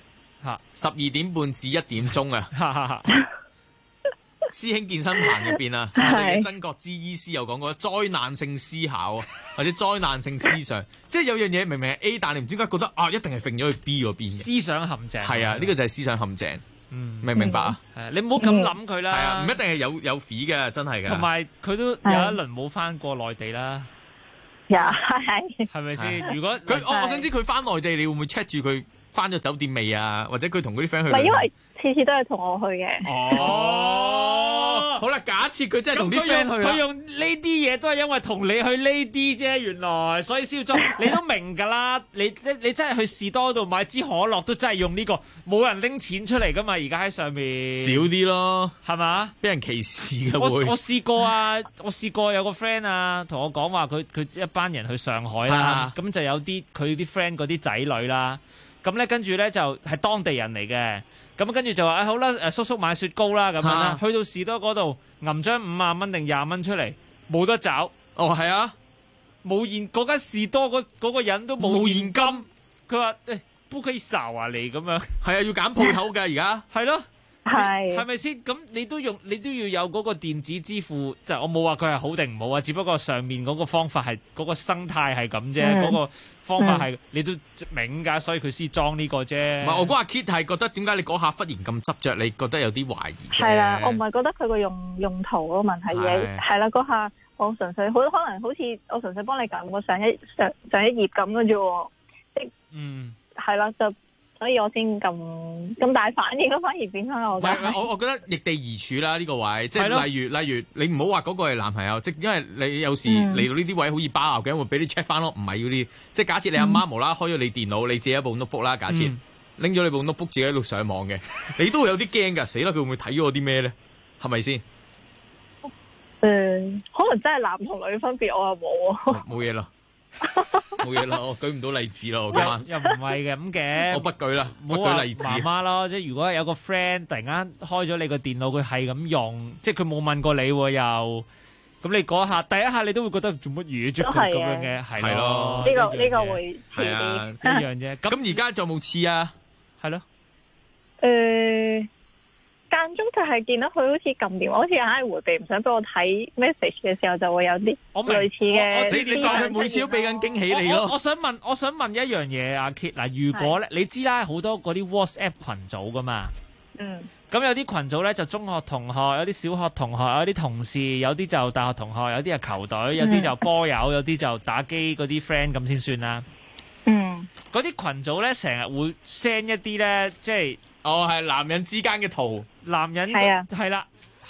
12點半至1點鐘啊。師兄健身棚入邊啊，我哋嘅曾國之醫師有講過災難性思考啊，或者災難性思想，即係有樣嘢明明係 A， 但你唔知點解覺得啊，一定係揈咗去 B 嗰邊。 思想陷阱係啊，呢個就係思想陷阱。明唔明白啊？ 你唔好咁諗佢啦。 係啊，唔一定係有 fee 嘅，真係嘅。 同埋佢都有一輪冇翻過內地啦。係咪先？如果我想知佢翻內地，你會唔會 check 住佢翻咗酒店未啊？或者佢同嗰啲 friend 去？ 唔係，因為次次都係同我去嘅。 哦，好啦，假設佢真係同啲 friend 去， 佢用呢啲嘢都係因為同你去呢啲啫，原來所以先要裝。你都明㗎啦，你真係去士多度買支可樂都真係用呢個，冇人拎錢出嚟㗎嘛，而家喺上面少啲咯， 係嘛？ 俾人歧視嘅會。 我試過啊，我試過有個 friend 啊，同我講話佢一班人去上海啦，咁就有啲佢啲 friend 嗰啲仔女啦，咁咧跟住咧就係當地人嚟嘅。咁跟住就話好啦，叔叔買雪糕啦咁樣啦，去到士多嗰度揞張50蚊定20蚊出嚟，冇得找。 哦，係啊， 冇現嗰間士多嗰個人都冇現金。佢話不可以掃啊你咁樣。 係啊，要揀鋪頭㗎而家。 係咯， 係咪先？咁你都要有嗰個電子支付，就我冇話佢係好定唔好啊，只不過上面嗰個方法係嗰個生態係咁啫，嗰個方法係你都明㗎，所以佢先裝呢個啫。 唔係，我估阿 Kit 係覺得點解你嗰下忽然咁執着，你覺得有啲懷疑嘅。 係啦，我唔係覺得佢個用途嗰個問題嘅，係啦，嗰下我純粹可能好似我純粹幫你撳個上一頁咁嘅啫喎，係啦就。所以我先咁大反應，反而變翻我。唔係， 我覺得逆地而處啦呢個位，即係例如你唔好話嗰個係男朋友，即係因為你有時嚟到呢啲位好易包拗嘅，會俾你 check 翻咯，唔係嗰啲，即係假設你阿媽無啦開咗你電腦，你自己一部 notebook 啦，假設拎咗你部 notebook 自己喺度上網嘅，你都會有啲驚㗎，死啦！佢會唔會睇咗我啲咩咧？係咪先？ 可能真係男同女分別，我又冇啊。 冇嘢啦。冇嘢啦，我舉唔到例子咯，我今晚又唔係咁嘅， 我不舉啦， 唔好話媽媽咯，即係如果有個 friend 突然間開咗你個電腦，佢係咁用，即係佢冇問過你又，咁你嗰下第一下你都會覺得做乜嘢啫，佢咁樣嘅係咯， 呢個會係啊一樣啫。 咁而家仲有冇黐啊？ 係咯， 間中就係見到佢好似撳電話，好似硬係迴避，唔想俾我睇 message 嘅時候，就會有啲類似嘅。 你當佢每次都俾緊驚喜你咯。 我想問一樣嘢，阿 Kit 嗱，如果咧你知啦，好多嗰啲 WhatsApp 群組噶嘛，咁有啲群組咧就中學同學，有啲小學同學，有啲同事，有啲就大學同學，有啲係球隊，有啲就波友，有啲就打機嗰啲 friend 咁先算啦。嗰啲群組咧成日會 send 一啲咧，即係。 係男人之間嘅圖， 男人係啦，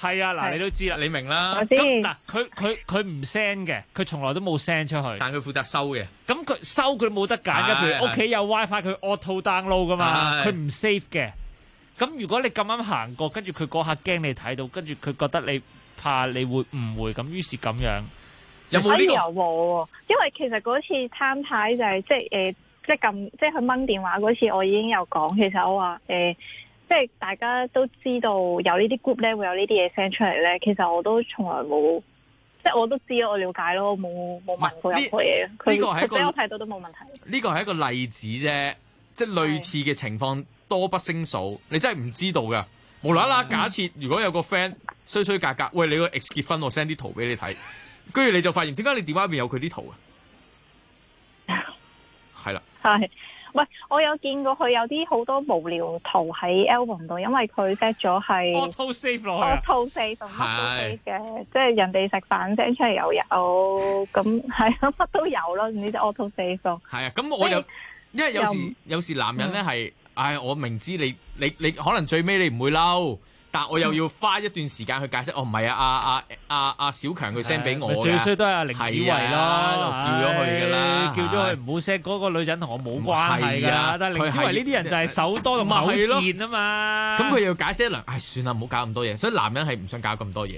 係啊，嗱，你都知啦， 你明啦。 咁嗱，佢唔 send 嘅，佢從來都冇 send 出去。 但佢負責收嘅。 咁佢收佢冇得揀嘅，譬如屋企有 WiFi，佢 auto download 噶嘛，佢唔 save 嘅。咁如果你咁啱行過，跟住佢嗰下驚你睇到，跟住佢覺得你怕你會誤會，咁於是咁樣。 有冇呢個？冇，因為其實嗰次攤牌就係即係佢掹電話嗰次，我已經有講。其實我話即係大家都知道有呢啲 group 咧會有呢啲嘢 send 出嚟咧。其實我都從來冇，即係我都知我了解咯，冇問過任何嘢。佢俾我睇到都冇問題。呢個係一個例子啫，即係類似嘅情況多不勝數。你真係唔知道㗎。無啦啦，假設如果有個 friend 衰格格，喂，你個 ex 結婚，我 send 啲圖俾你睇。跟住你就發現點解你電話入邊有佢啲圖啊？係啦， 係，喂，我有見過佢有啲好多無聊圖喺 album 度，因為佢 set 咗係 auto save 落去 ，auto save 同乜都 save 嘅，即係人哋食飯 send 出嚟又有，咁係乜都有咯，總之就 auto save 咯。 係啊，咁我又因為有時男人咧係，我明知你可能最尾你唔會嬲。但我又要花一段時間去解釋，唔係阿小強佢 send 俾我嘅， 最衰都係阿凌子維啦， 叫咗佢噶啦， 叫咗佢唔好 send 嗰個女人同我冇關係㗎。但係凌子維呢啲人就係手多同口賤啊嘛。 咁佢又解釋一輪，算啦，唔好搞咁多嘢。所以男人係唔想搞咁多嘢。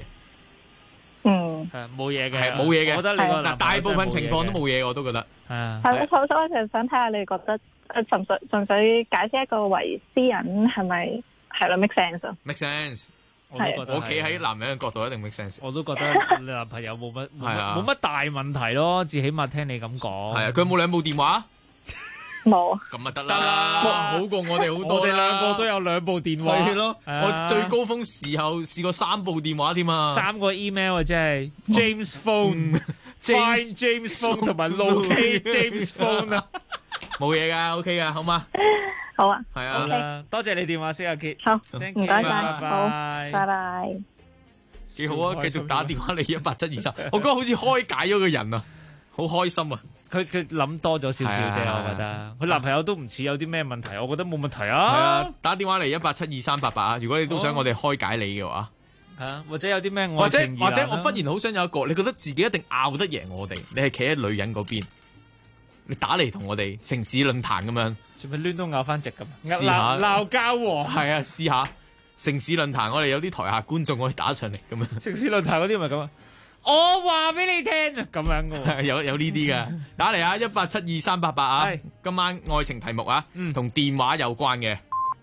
冇嘢嘅， 係冇嘢嘅。 我覺得你大部分情況都冇嘢，我都覺得。 係我就想睇下你覺得純粹解釋一個為私隱係咪？係啦 ，make sense 啊 ，make sense。 我都覺得， 我企喺男人嘅角度一定 make sense。 我都覺得你男朋友冇乜大問題咯，至起碼聽你咁講。 係啊，佢有冇2部電話？ 冇。 咁咪得啦，好過我哋好多。 我哋2個都有2部電話。 係咯，我最高峰時候試過3部電話添啊。 3個 email 啊，真係 James Phone、Find James Phone 同埋 Locate James Phone 啊。 冇嘢噶 ，OK 噶，好嗎？ 好啊， 係啊， 好啦，多謝你電話先阿 Kit， 好， 唔該晒， 好， 拜拜， 幾好啊，繼續打電話嚟18723，我覺得好似開解咗個人啊，好開心啊， 佢諗多咗少少啫，我覺得，佢男朋友都唔似有啲咩問題，我覺得冇問題啊， 係啊，打電話嚟1872388啊，如果你都想我哋開解你嘅話， 或者有啲咩或者我忽然好想有一個，你覺得自己一定拗得贏我哋，你係企喺女人嗰邊。你打嚟同我哋城市論壇咁樣， 做咩攣都拗翻直咁？ 試下鬧交喎， 係啊，試下城市論壇，我哋有啲台下觀眾可以打上嚟咁樣。 城市論壇嗰啲咪咁啊？我話俾你聽啊，咁樣嘅喎， 有呢啲嘅，打嚟啊1872388啊，今晚愛情題目啊，同電話有關嘅。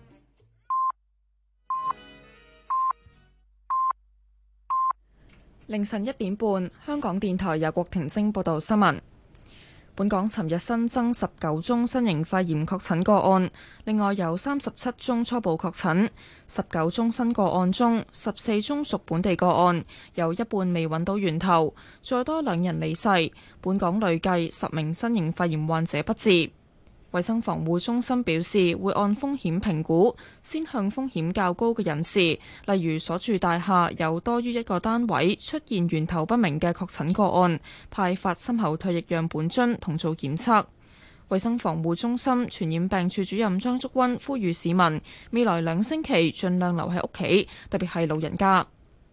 凌晨1點半，香港電台由郭婷晶報道新聞。本港尋日新增19宗新型肺炎確診個案，另外有37宗初步確診，19宗新個案中14宗屬本地個案，有一半未揾到源頭，再多2人離世。本港累計10名新型肺炎患者不治。衛生防護中心表示，會按風險評估，先向風險較高嘅人士，例如所住大廈有多於1個單位出現源頭不明嘅確診個案，派發深喉唾液樣本樽同做檢測。衛生防護中心傳染病處主任張竹君呼籲市民未來2星期盡量留喺屋企，特別係老人家。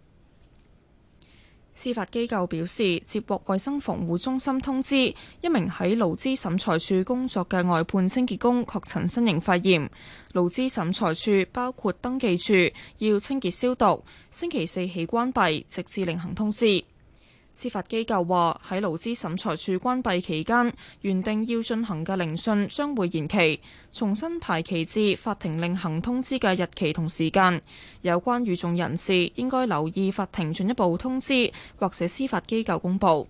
司法機構表示，接獲衛生防護中心通知，一名喺勞資審裁處工作嘅外判清潔工確診新型肺炎。勞資審裁處包括登記處要清潔消毒，星期4起關閉，直至另行通知。司法機構話，喺勞資審裁處關閉期間，原定要進行嘅聆訊將會延期，重新排期至法庭另行通知嘅日期同時間。有關與訟人士應該留意法庭進一步通知或者司法機構公佈。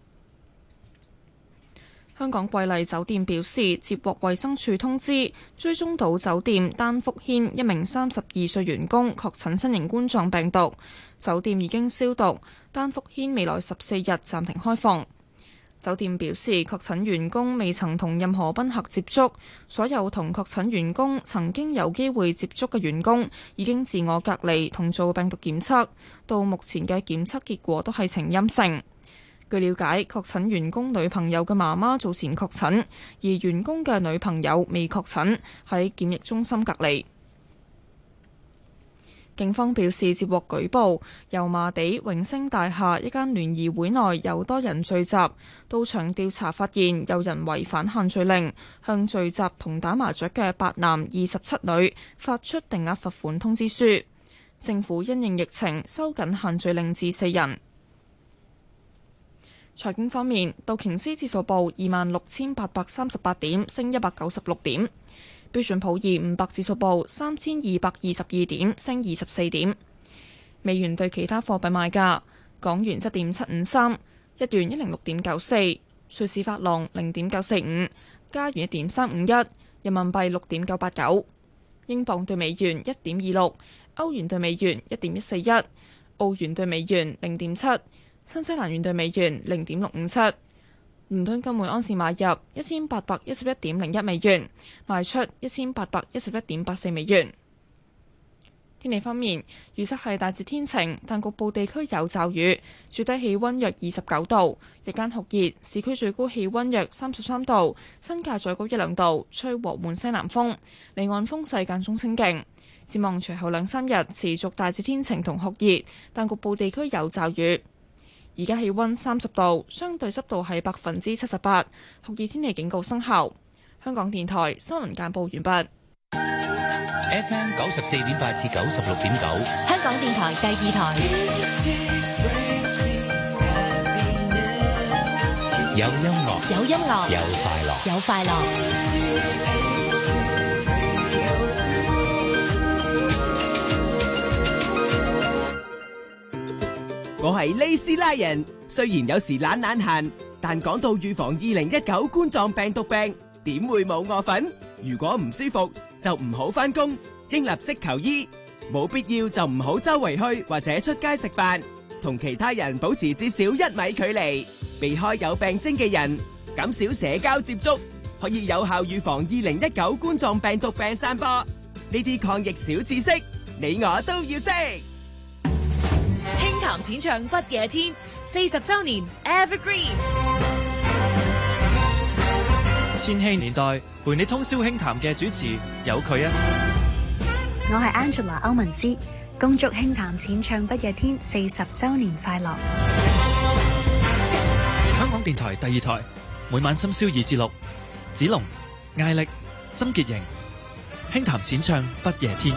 香港桂麗酒店表示，接獲衛生署通知，追蹤島酒店丹福軒一名32歲員工確診新型冠狀病毒，酒店已經消毒，丹福軒未來14日暫停開放。酒店表示，確診員工未曾同任何賓客接觸，所有同確診員工曾經有機會接觸嘅員工已經自我隔離同做病毒檢測，到目前嘅檢測結果都係呈陰性。據了解，確診員工女朋友嘅媽媽早前確診，而員工嘅女朋友未確診，喺檢疫中心隔離。 警方表示接獲舉報，油麻地永星大廈一間聯誼會內有多人聚集，到場調查發現有人違反限聚令，向聚集同打麻雀嘅8男27女發出定額罰款通知書。政府因應疫情收緊限聚令至4人。財經方面，道瓊斯指數報26,838點，升196點；標準普爾500指數報3,222點，升24點。美元對其他貨幣賣價：港元7.753，日元106.94，瑞士法郎0.945，加元1.351，人民幣6.989，英鎊對美元1.26，歐元對美元1.141，澳元對美元0.7。新西蘭元對美元0.657，倫敦金每安士買入1811.01美元，賣出1811.84美元。天氣方面，預測係大致天晴，但局部地區有驟雨，最低氣溫約29度，日間酷熱，市區最高氣溫約33度，新界再高1-2度，吹和緩西南風，離岸風勢間中清勁。展望隨後2-3日持續大致天晴同酷熱，但局部地區有驟雨。而家氣溫30度，相對濕度係78%，酷熱天氣警告生效。香港電台新聞簡報完畢。 FM 94.8至96.9， 香港電台第2台。 有音樂， 有音樂， 有快樂， 有快樂。 我係利斯拉人，雖然有時懶閒，但講到預防2019冠狀病毒病，點會冇我份？如果唔舒服就唔好返工，應立即求醫，冇必要就唔好周圍去或者出街食飯，同其他人保持至少1米距離，避開有病徵嘅人，減少社交接觸，可以有效預防2019冠狀病毒病散播。呢啲抗疫小知識，你我都要識。 輕談淺唱不夜天40週年 Evergreen， 千禧年代陪你通宵輕談嘅主持有佢啊！ 我係 Angela 歐文思，恭祝輕談淺唱不夜天40週年快樂！ 香港電台第2台每晚深宵2至6，子龍、艾力、曾潔瑩，輕談淺唱不夜天。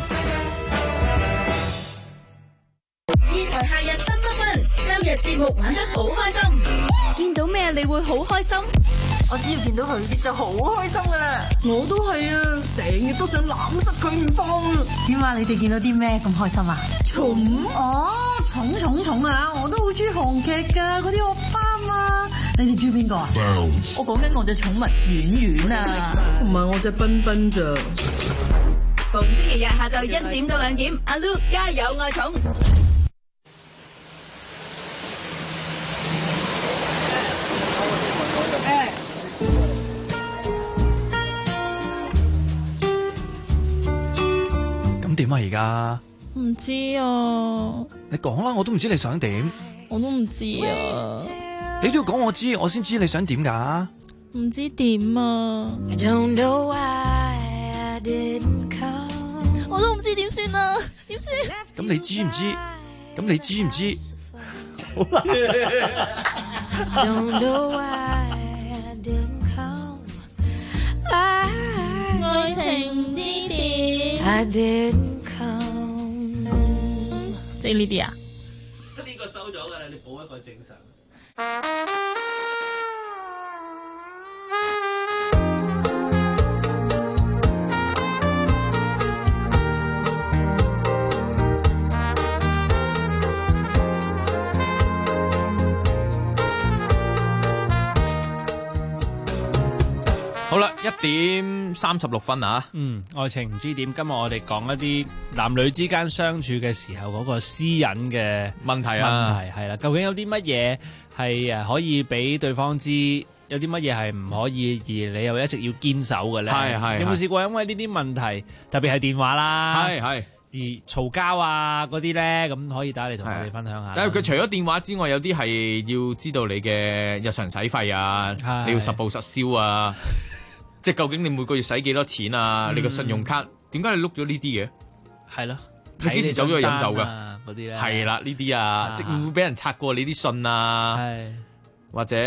夏日新不分，周日節目玩得好開心。見到咩你會好開心？我只要見到佢就好開心噶啦。 我都係啊，成日都想攬實佢唔放啊。 點啊？你哋見到啲咩咁開心啊？ 寵啊！我都好中意韓劇噶，嗰啲惡霸嘛。 你哋中意邊個啊？我講緊我隻寵物婉婉啊， 唔係我隻彬彬咋。 逢星期日下晝1點到2點，阿 Lu 加油愛寵。 咁點啊？而家唔知啊。 你講啦，我都唔知你想點。 我都唔知啊。 你都要講我知，我先知你想點噶。 唔知點啊。我都唔知點算啊，點算？ 咁你知唔知？咁你知唔知？好啦。 愛情唔知點。即係呢啲啊？ 呢個收咗㗎啦，你補一個正常。 好啦，1點36分啊！ 愛情唔知點。今日我哋講一啲男女之間相處嘅時候嗰個私隱嘅問題啊， 係啦。究竟有啲乜嘢係可以俾對方知，有啲乜嘢係唔可以，而你又一直要堅守嘅咧？係有冇試過因為呢啲問題，特別係電話啦，係而嘈交啊嗰啲咧，咁可以打嚟同我哋分享下。 但係佢除咗電話之外，有啲係要知道你嘅日常使費啊，你要實報實銷啊。即係究竟你每個月使幾多錢啊？你個信用卡點解你碌咗呢啲嘅？ 係咯， 你幾時走咗去飲酒㗎？ 嗰啲咧係啦，呢啲啊，即係會唔會俾人拆過你啲信啊？或者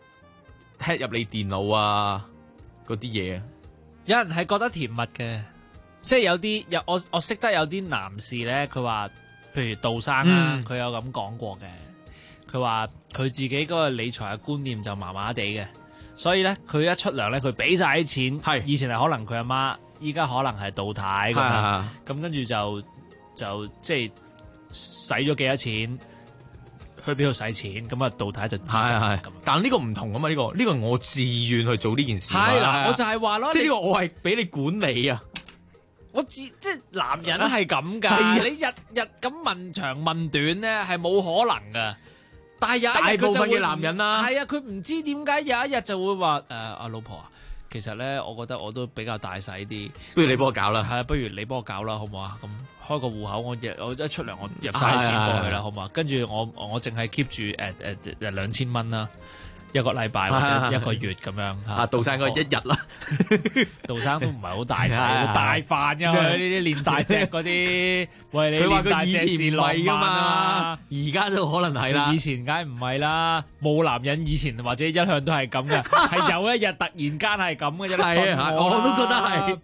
hack 入你電腦啊嗰啲嘢？ 有人係覺得甜蜜嘅，即係我識得有啲男士咧，佢話譬如杜生啦，佢有咁講過嘅，佢話佢自己嗰個理財嘅觀念就麻麻地嘅，所以咧佢一出糧咧，佢俾晒啲錢，以前係可能佢阿媽，依家可能係杜太咁樣，咁跟住就即係使咗幾多錢。去邊度使錢咁啊？杜太就係， 但呢個唔同啊嘛，呢個我自願去做呢件事。 係啦，我就係話咯， 即係呢個我係俾你管理啊。 即係男人係咁㗎，你日咁問長問短咧係冇可能㗎。但係有一日大部分嘅男人啦， 係啊，佢唔知點解有一日就會話阿老婆啊，其實咧我覺得我都比較大使啲， 不如你幫我搞啦。 係啊，不如你幫我搞啦，好唔好啊？咁。開個戶口，我一出糧，我入晒錢過去啦，好嘛？跟住我淨係 keep 住2000蚊啦，一個禮拜或者一個月咁樣。 杜生嗰1日啦， 杜生都唔係好大細，好大飯㗎佢呢啲練大隻嗰啲。喂，你練大隻是浪漫啊嘛， 而家都可能係啦。 以前梗係唔係啦，冇男人以前或者一向都係咁嘅，係有一日突然間係咁嘅啫。係啊， 我都覺得係。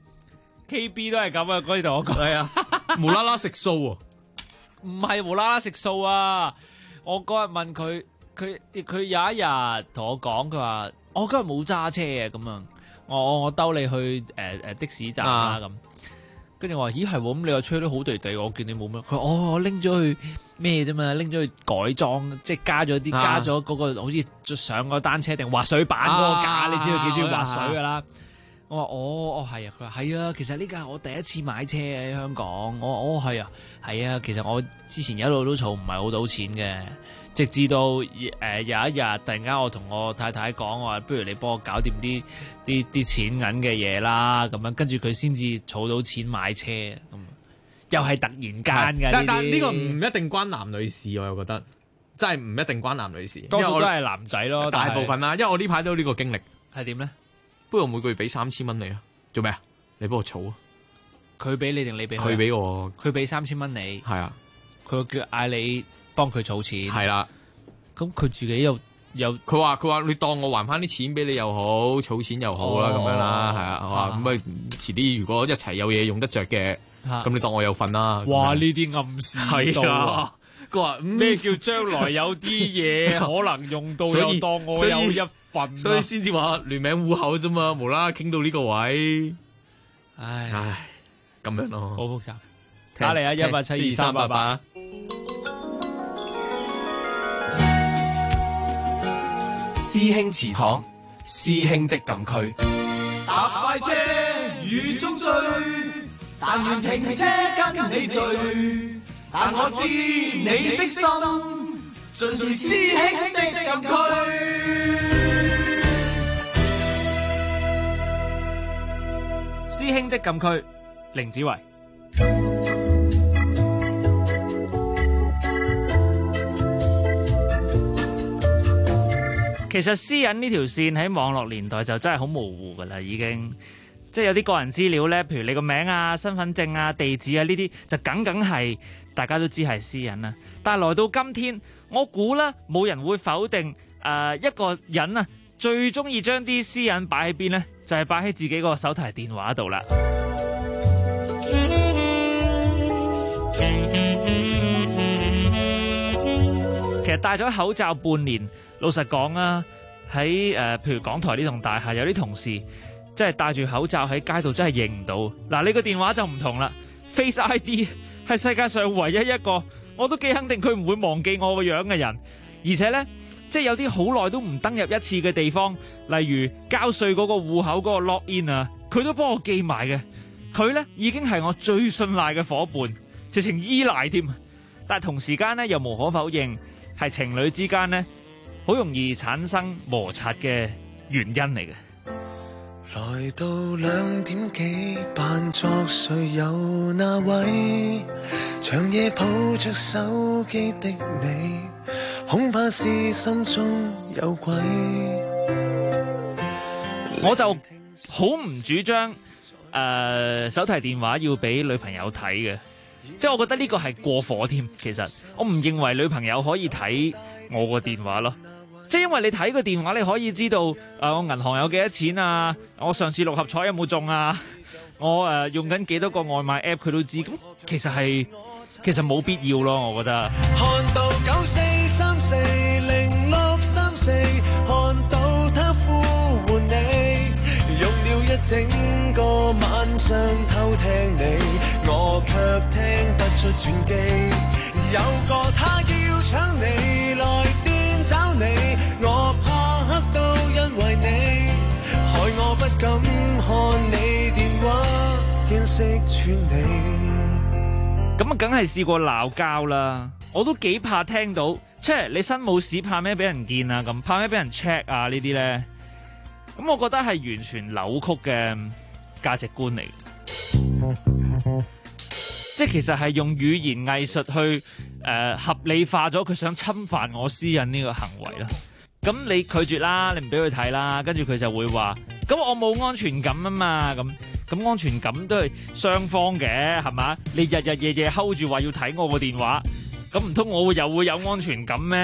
KB 都係咁啊！嗰啲同我講係啊，無啦啦食素啊， 唔係無啦啦食素啊！我嗰日問佢，佢有一日同我講，佢話我今日冇揸車啊，咁樣我兜你去的士站啦咁。跟住我話咦係喎，咁你又吹得好地地，我見你冇咩。佢話我拎咗去咩啫嘛，拎咗去改裝，即係加咗嗰個好似上個單車定滑水板嗰個架，你知道幾中意滑水噶啦。我話係啊，佢話係啊，其實呢個係我第一次買車喺香港。我話係啊，其實我之前一路都儲唔係好到錢嘅，直至到有一日突然間我同我太太講，我話不如你幫我搞掂啲錢銀嘅嘢啦，咁樣跟住佢先至儲到錢買車，咁又係突然間嘅。 但呢個唔一定關男女事，我又覺得真係唔一定關男女事， 多數都係男仔咯， 大部分啦。因為我呢排都有呢個經歷， 係點咧？ 不過每個月俾3000蚊你啊，做咩啊？你幫我儲啊？ 佢俾你定你俾佢？ 佢俾我，佢俾3000蚊你。 係啊， 佢叫嗌你幫佢儲錢。 係啦， 咁佢自己又佢話你當我還翻啲錢俾你又好，儲錢又好啦，咁樣啦，係啊，我話咁啊，遲啲如果一齊有嘢用得着嘅，咁你當我有份啦。 哇！呢啲暗示係啊。佢話咩叫將來有啲嘢可能用到，又當我有一份， 所以先至話聯名戶口啫嘛，無啦啦傾到呢個位，唉，咁樣咯， 好複雜。打嚟啊，1872388。 師兄祠堂，師兄的禁區。 搭快車雨中追，但願停車跟你聚。但我知你的心，盡是師兄的禁區。 師兄的禁區，凌子維。其實私隱呢條線喺網絡年代就真係好模糊噶啦，已經。即係有啲個人資料咧，譬如你個名啊、身份證啊、地址啊呢啲，就梗係大家都知係私隱啦。但係來到今天，我估咧冇人會否定一個人啊最中意將啲私隱擺喺邊咧，就係擺喺自己個手提電話度啦。其實戴咗口罩半年，老實講啊，喺譬如港台呢棟大廈有啲同事。即係戴住口罩喺街度真係認唔到。嗱，你個電話就唔同啦 ，Face ID 係世界上唯一一個，我都幾肯定佢唔會忘記我個樣嘅人。而且呢，即係有啲好耐都唔登入一次嘅地方，例如交稅嗰個戶口嗰個 login 啊，佢都幫我記埋嘅。佢呢已經係我最信賴嘅伙伴，直情依賴添。但係同時間呢，又無可否認係情侶之間呢好容易產生摩擦嘅原因嚟嘅。 來到2點幾，扮作誰有那位長夜抱着手機的你，恐怕是心中有鬼。 我就好唔主張手提電話要俾女朋友睇嘅， 即係我覺得呢個係過火添。其實我唔認為女朋友可以睇我個電話咯。即係因為你睇個電話，你可以知道我銀行有幾多錢啊，我上次六合彩有冇中啊，我用緊幾多個外賣 app 佢都知。咁其實冇必要咯，我覺得。 看到94340634，看到他呼喚你，用了一整個晚上偷聽你，我卻聽不出轉機。有個他要搶你來電找你，我怕黑到因為你，害我不敢看你電話，驚識穿你。 咁啊，梗係試過鬧交啦！我都幾怕聽到，即係你新冇事，怕咩俾人見啊？咁怕咩俾人 check 啊？呢啲咧，咁我覺得係完全扭曲嘅價值觀嚟。即係其實係用語言藝術去合理化咗佢想侵犯我私隱呢個行為啦。咁你拒絕啦，你唔俾佢睇啦，跟住佢就會話：咁我冇安全感啊嘛！咁安全感都係雙方嘅，係嘛？你日日夜夜 hold 住話要睇我個電話，咁唔通我又會有安全感咩？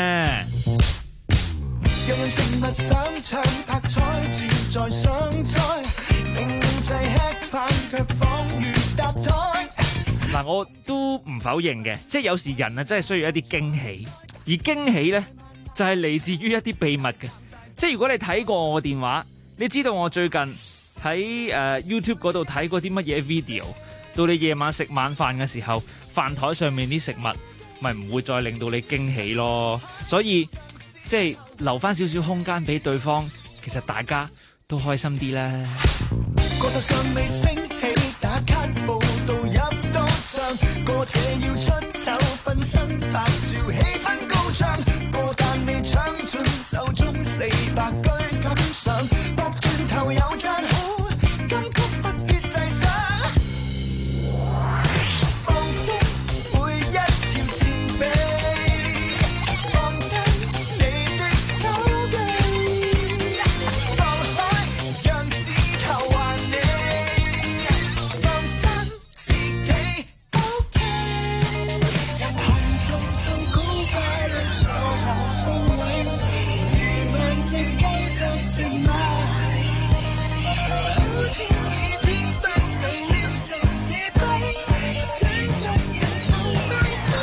嗱，我都唔否認嘅，即係有時人啊真係需要一啲驚喜，而驚喜咧就係嚟自於一啲秘密嘅。即係如果你睇過我個電話，你知道我最近喺YouTube 嗰度睇過啲乜嘢 video， 到你夜晚食晚飯嘅時候，飯台上面啲食物咪唔會再令到你驚喜咯。所以即係留翻少少空間俾對方，其實大家都開心啲啦。個實尚未升起，打卡報道入到場，過者要出醜，分身拍照，氣氛高漲，過但未搶盡，手中400居感想，搏斷頭有讚好，金曲不必細想，放鬆每一條前臂，放低你的手機，放開讓指頭還你，放心自己 OK， 人行動到高快樂所有風位，如萬隻雞都食埋，好天已天不理了城市碑，這種人從不退。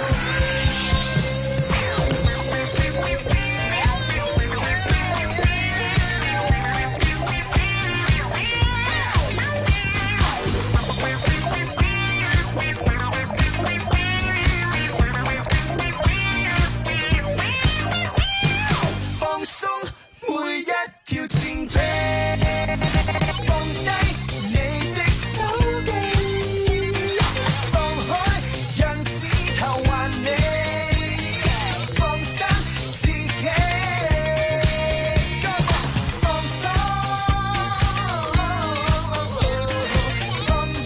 放鬆每一條前臂，放低你的手機，放開讓指頭還你，放心自己，放鬆，放低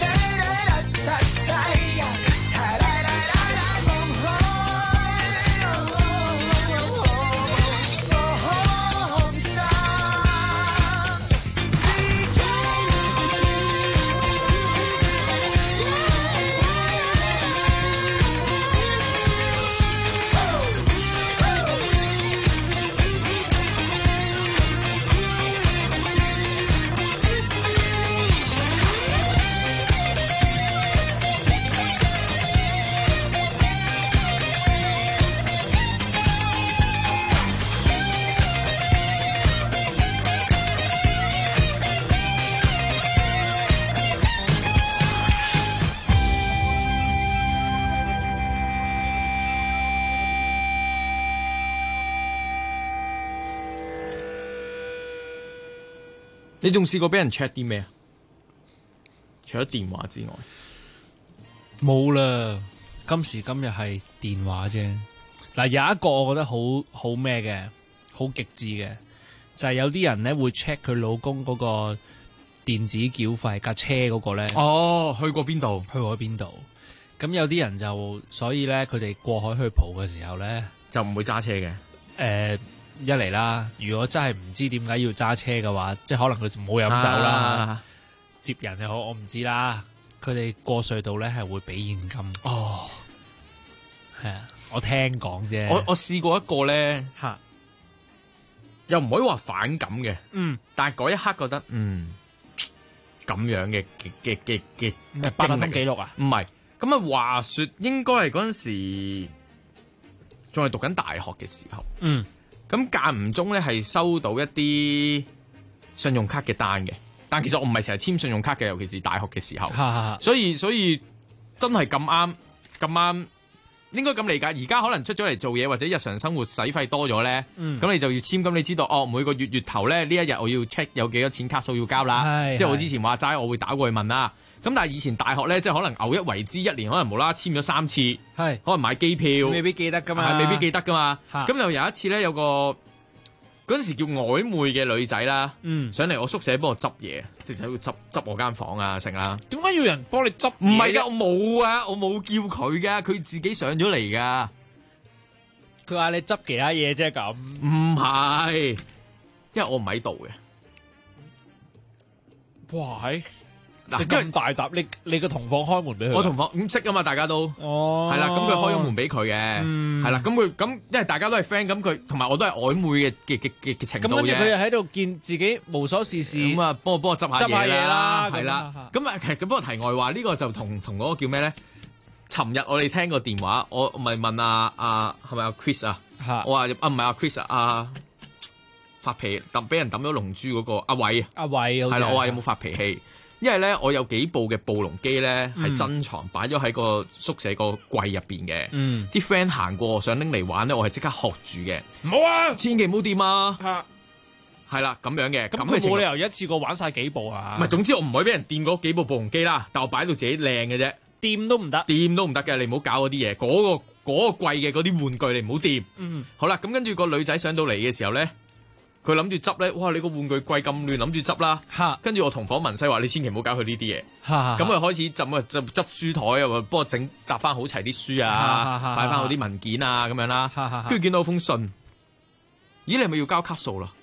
你仲試過俾人 check 啲咩啊？除咗電話之外， 冇啦。今時今日係電話啫。嗱，有一個我覺得好咩嘅，好極致嘅，就係有啲人咧會 check 佢老公嗰個電子繳費架車嗰個咧。 哦，去過邊度？ 去過邊度？咁有啲人就所以咧，佢哋過海去蒲嘅時候咧， 就唔會揸車嘅。 一嚟啦，如果真係唔知點解要揸車嘅話，即係可能佢冇飲酒啦，接人又好，我唔知啦。 佢哋過隧道咧係會俾現金。哦，係啊，我聽講啫。 我試過一個咧，又唔可以話反感嘅，但係嗰一刻覺得咁樣嘅咩八達通記錄啊？ 唔係，咁啊話說應該係嗰陣時仲係讀緊大學嘅時候，咁間唔中咧係收到一啲信用卡嘅單嘅，但其實我唔係成日簽信用卡嘅，尤其是大學嘅時候，所以真係咁啱。應該咁理解，而家可能出咗嚟做嘢或者日常生活使費多咗咧，咁你就要簽，咁你知道每個月頭咧呢一日我要 check 有幾多錢卡數要交啦，即係我之前話齋我會打過去問啦，咁但係以前大學咧即係可能偶一為之，一年可能無啦啦簽咗3次，可能買機票， 未必記得噶嘛， 未必記得噶嘛，咁就有一次咧有個嗰陣時叫曖昧嘅女仔啦，上嚟我宿舍幫我執嘢，即係要執我間房啊成啦。 點解要人幫你執？ 唔係噶，我冇叫佢噶，佢自己上咗嚟噶。 佢話你執其他嘢啫咁。 唔係，因為我唔喺度嘅。 哇係！你咁大膽，你個同房開門俾佢？ 我同房唔識啊嘛，大家都係啦，咁佢開咗門俾佢嘅，係啦，咁因為大家都係 friend，咁佢同埋我都係曖昧嘅程度啫。 咁跟住佢又喺度見自己無所事事， 咁啊幫我執下嘢啦，係啦。咁啊，其實咁不過題外話，呢個就同嗰個叫咩咧？尋日我哋聽個電話，我咪問係咪阿 Chris 啊？我話唔係阿 Chris 啊，發脾俾人抌咗龍珠嗰個阿偉，係啦，我話有冇發脾氣？因為咧，我有幾部嘅暴龍機咧係珍藏擺咗喺個宿舍個櫃入邊嘅。啲 friend 行過想拎嚟玩咧，我係即刻喝住嘅。 唔好啊， 千祈唔好掂啊！係啦，咁樣嘅。 咁佢冇理由一次過玩晒幾部啊！ 唔係，總之我唔可以俾人掂嗰幾部暴龍機啦。但我擺到自己靚嘅啫， 掂都唔得， 掂都唔得嘅。你唔好搞嗰啲嘢，嗰個櫃嘅嗰啲玩具你唔好掂。好啦，咁跟住個女仔上到嚟嘅時候咧。佢諗住執咧，哇！你個玩具櫃咁亂，諗住執啦。跟住我同房文西話：你千祈唔好搞佢呢啲嘢。咁佢開始執書台啊，幫我搭翻好齊啲書啊，擺翻好啲文件啊咁樣啦。跟住見到封信，咦？你係咪要交卡數啦？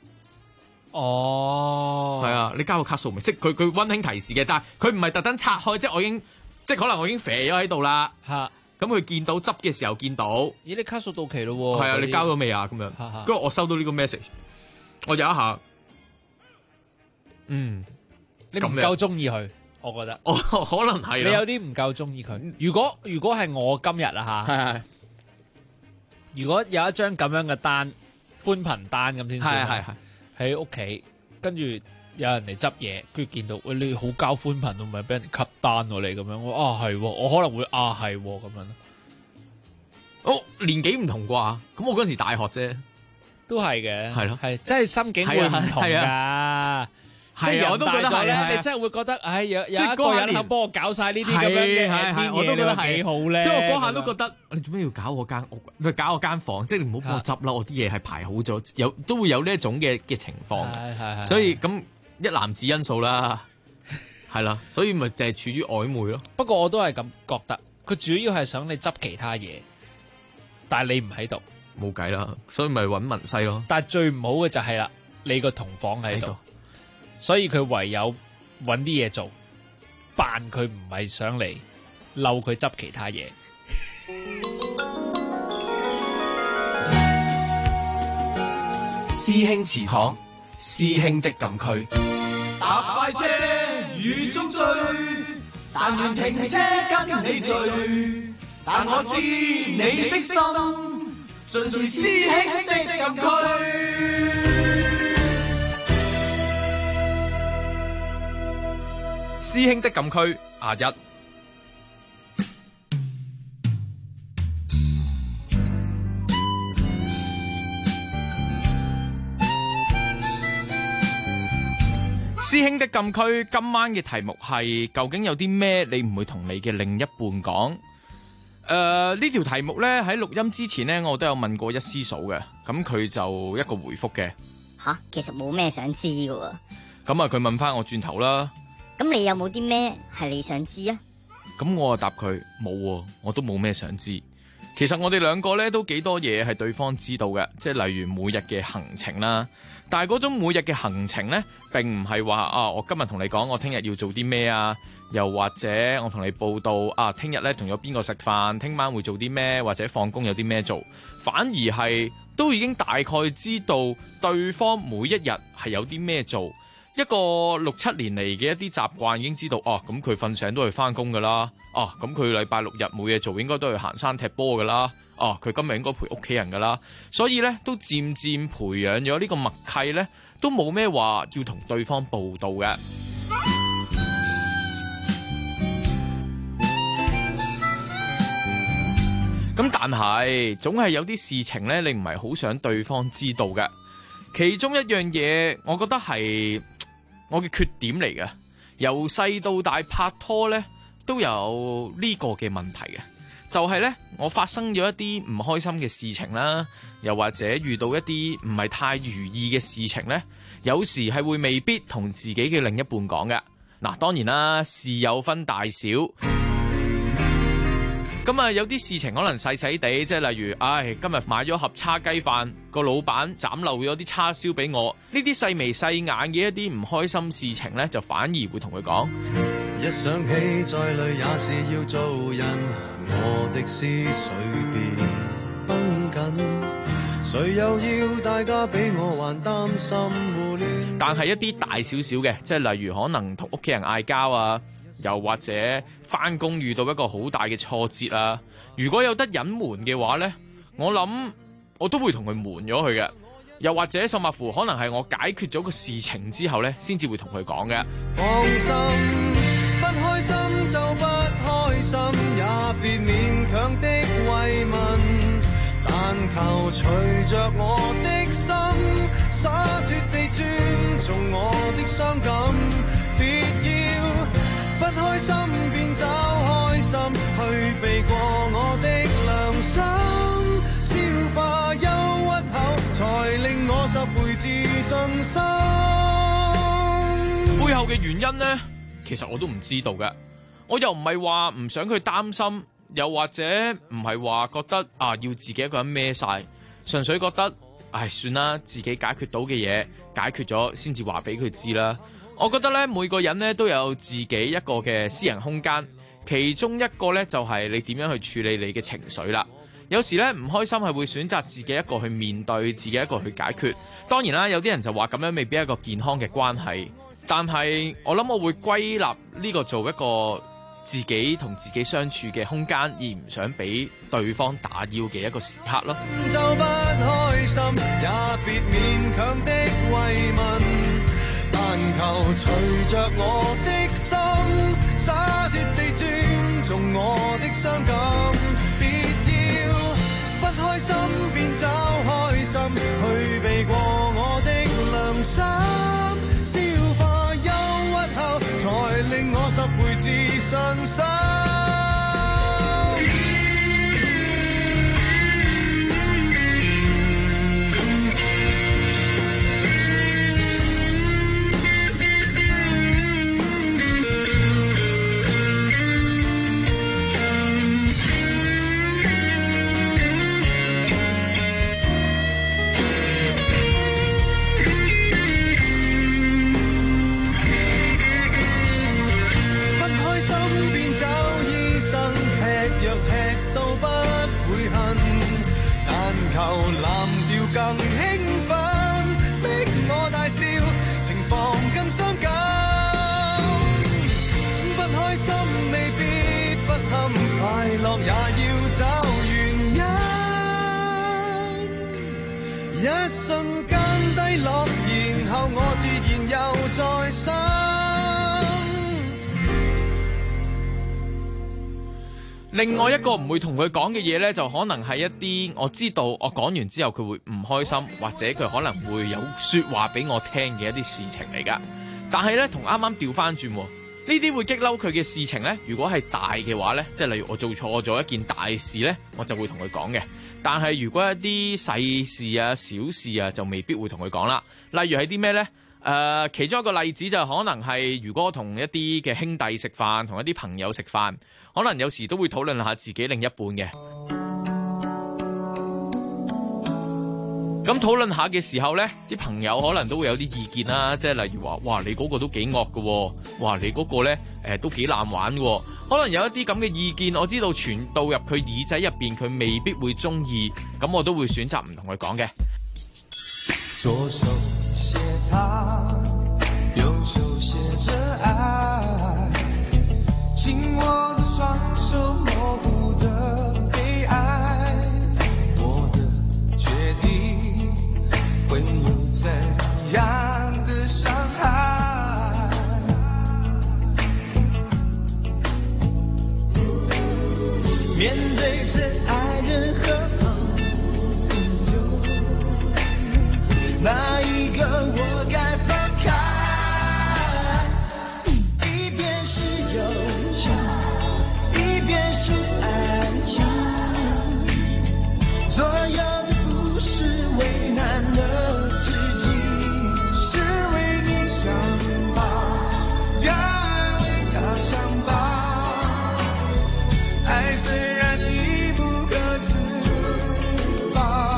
哦， 係啊，你交個卡數未？即係佢溫馨提示嘅，但係佢唔係特登拆開，即係我已經，即係可能我已經肥咗喺度啦。咁佢見到執嘅時候見到， 咦？你卡數到期咯？ 係啊，你交咗未啊？咁樣，跟住我收到呢個 message。我有一下， 你唔夠中意佢，我覺得， 可能係你有啲唔夠中意佢。如果係我今日啊吓，如果有一張咁樣嘅單，寬頻單咁先算，喺屋企，跟住有人嚟執嘢，跟住見到喂，你好交寬頻，唔係俾人 cut 單喎你咁樣，我係，我可能會係咁樣咯。 年紀唔同啩，咁我嗰陣時大學啫。 都係嘅， 係咯， 係真係心境會唔同㗎。係啊， 我都覺得係咧， 你真係會覺得，唉，有一個人肯幫我搞晒呢啲咁樣嘅， 我都覺得係幾好咧。 即係我嗰下都覺得，你做咩要搞我間屋？佢搞我間房，即係你唔好幫我執啦。我啲嘢係排好咗，都會有呢一種嘅情況。所以咁一籃子因素啦，係啦，所以咪就係處於曖昧咯。 不過我都係咁覺得，佢主要係想你執其他嘢，但係你唔喺度。 冇計啦，所以咪揾文西咯。 但係最唔好嘅就係啦，你個同房喺度，所以佢唯有揾啲嘢做，扮佢唔係上嚟，嬲佢執其他嘢。 師兄祠堂，師兄的禁區。 搭快車雨中追，但願停車跟你醉，但我知你的心。盡是師兄的禁區。 師兄的禁區1。師兄的禁區今晚嘅題目係：究竟有啲咩你唔會同你嘅另一半講？呢條題目咧喺錄音之前咧，我都有問過一師嫂嘅，咁佢就一個回覆嘅。 其實冇咩想知㗎喎。 咁啊，佢問翻我轉頭啦。 咁你有冇啲咩係你想知啊？ 咁我啊答佢冇，我都冇咩想知。 其實我哋兩個咧都幾多嘢係對方知道嘅，即係例如每日嘅行程啦。但係嗰種每日嘅行程咧，並唔係話啊，我今日同你講我聽日要做啲咩啊，又或者我同你報道啊，聽日咧同咗邊個食飯，聽晚會做啲咩，或者放工有啲咩做，反而係都已經大概知道對方每一日係有啲咩做。一個6-7年嚟嘅一啲習慣已經知道，咁佢瞓醒都係翻工噶啦，咁佢禮拜6日冇嘢做，應該都係行山踢波噶啦，佢今日應該陪屋企人噶啦，所以咧都漸漸培養咗呢個默契咧，都冇咩話要同對方報道嘅。咁但係總係有啲事情咧，你唔係好想對方知道嘅。其中一樣嘢，我覺得係我嘅缺點嚟嘅。由細到大拍拖呢，都有呢個嘅問題嘅，就係呢，我發生咗一啲唔開心嘅事情啦，又或者遇到一啲唔係太如意嘅事情呢，有時係會未必同自己嘅另一半講嘅。嗱，當然啦，事有分大小。咁啊，有啲事情可能細細地，即係例如，今日買咗盒叉雞飯，個老闆斬漏咗啲叉燒俾我，呢啲細眉細眼嘅一啲唔開心事情呢，就反而會同佢講。 一想起再累也是要做人，我的思緒變繃緊，誰又要大家比我還擔心互亂。 但係一啲大少少嘅，即係例如可能同屋企人嗌交啊，又或者返工遇到一個好大嘅挫折啊，如果有得隱瞞嘅話呢，我諗我都會同佢瞞咗佢嘅，又或者甚至乎可能係我解決咗個事情之後呢，先至會同佢講嘅。 放心，不開心就不開心，也別勉強的慰問，但求隨着我的心，灑脫地尊重我的傷感，別要不開心便找開心，去避過我的良心，消化憂鬱後，才令我拾回自信心。 背後嘅原因呢，其實我都唔知道嘅。我又唔係話唔想佢擔心，又或者唔係話覺得要自己一個人孭晒，純粹覺得算啦，自己解決到嘅嘢解決咗先至話俾佢知啦。我覺得咧，每個人咧都有自己一個嘅私人空間，其中一個咧就係你點樣去處理你嘅情緒啦。有時咧唔開心係會選擇自己一個去面對，自己一個去解決。當然啦，有啲人就話咁樣未必係一個健康嘅關係，但係我諗我會歸納呢個做一個自己同自己相處嘅空間，而唔想俾對方打擾嘅一個時刻咯。 就不開心，也別勉強的慰問，但求隨着我的心，灑脫地尊重我的傷感，別要不開心便找開心，去避過我的良心，消化憂鬱後，才令我拾回自信心。求藍調更興奮，逼我大笑，情況更傷感。不開心未必不堪，快樂也要找原因。一瞬間低落，然後我自然又再生。 另外一個唔會同佢講嘅嘢呢，就可能係一啲我知道我講完之後佢會唔開心，或者佢可能會有說話俾我聽嘅一啲事情嚟噶。但係呢，同啱啱調翻轉，呢啲會激嬲佢嘅事情呢，如果係大嘅話呢，即係例如我做錯咗一件大事呢，我就會同佢講嘅。但係如果一啲細事啊、小事啊，就未必會同佢講啦。例如係啲咩呢？其中一個例子就可能係，如果我同一啲嘅兄弟食飯，同一啲朋友食飯，可能有時都會討論下自己另一半嘅。 咁討論下嘅時候呢，啲朋友可能都會有啲意見啦，即係例如話，哇，你嗰個都幾惡㗎，哇，你嗰個呢都幾難玩㗎，可能有一啲咁嘅意見，我知道傳到入佢耳仔入邊，佢未必會中意，咁我都會選擇唔同佢講嘅。 左手寫他，右手寫着愛，緊握的雙手模糊的悲哀，我的決定會有怎樣的傷害，面對真愛人和哪一個我該放開？一邊是友情，一邊是愛情，左右的不是為難了自己，是為你想吧，該為他想吧，愛雖然已不可自拔。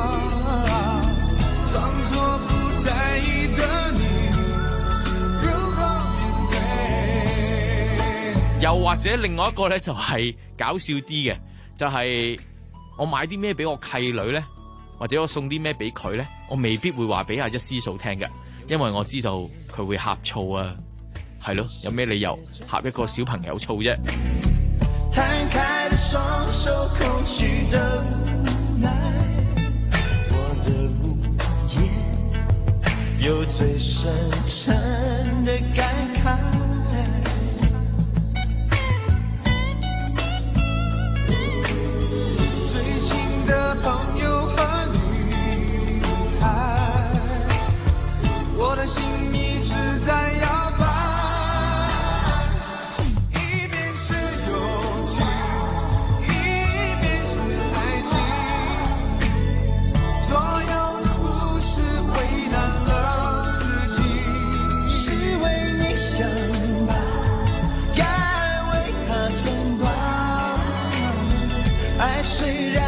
又或者另外一個呢，就係搞笑啲嘅，就係我買啲咩俾我契女呢，或者我送啲咩俾佢呢，我未必會話俾阿一思素聽嘅，因為我知道佢會呷醋啊，係咯，有咩理由呷一個小朋友醋啫？ 攤開的雙手，空虛的無奈，我的無言有最深沉的感慨，朋友和女孩，我的心一直在搖擺，一邊是友情，一邊是愛情，所有的故事為難了自己，是為你想吧，該為他牽掛，愛雖然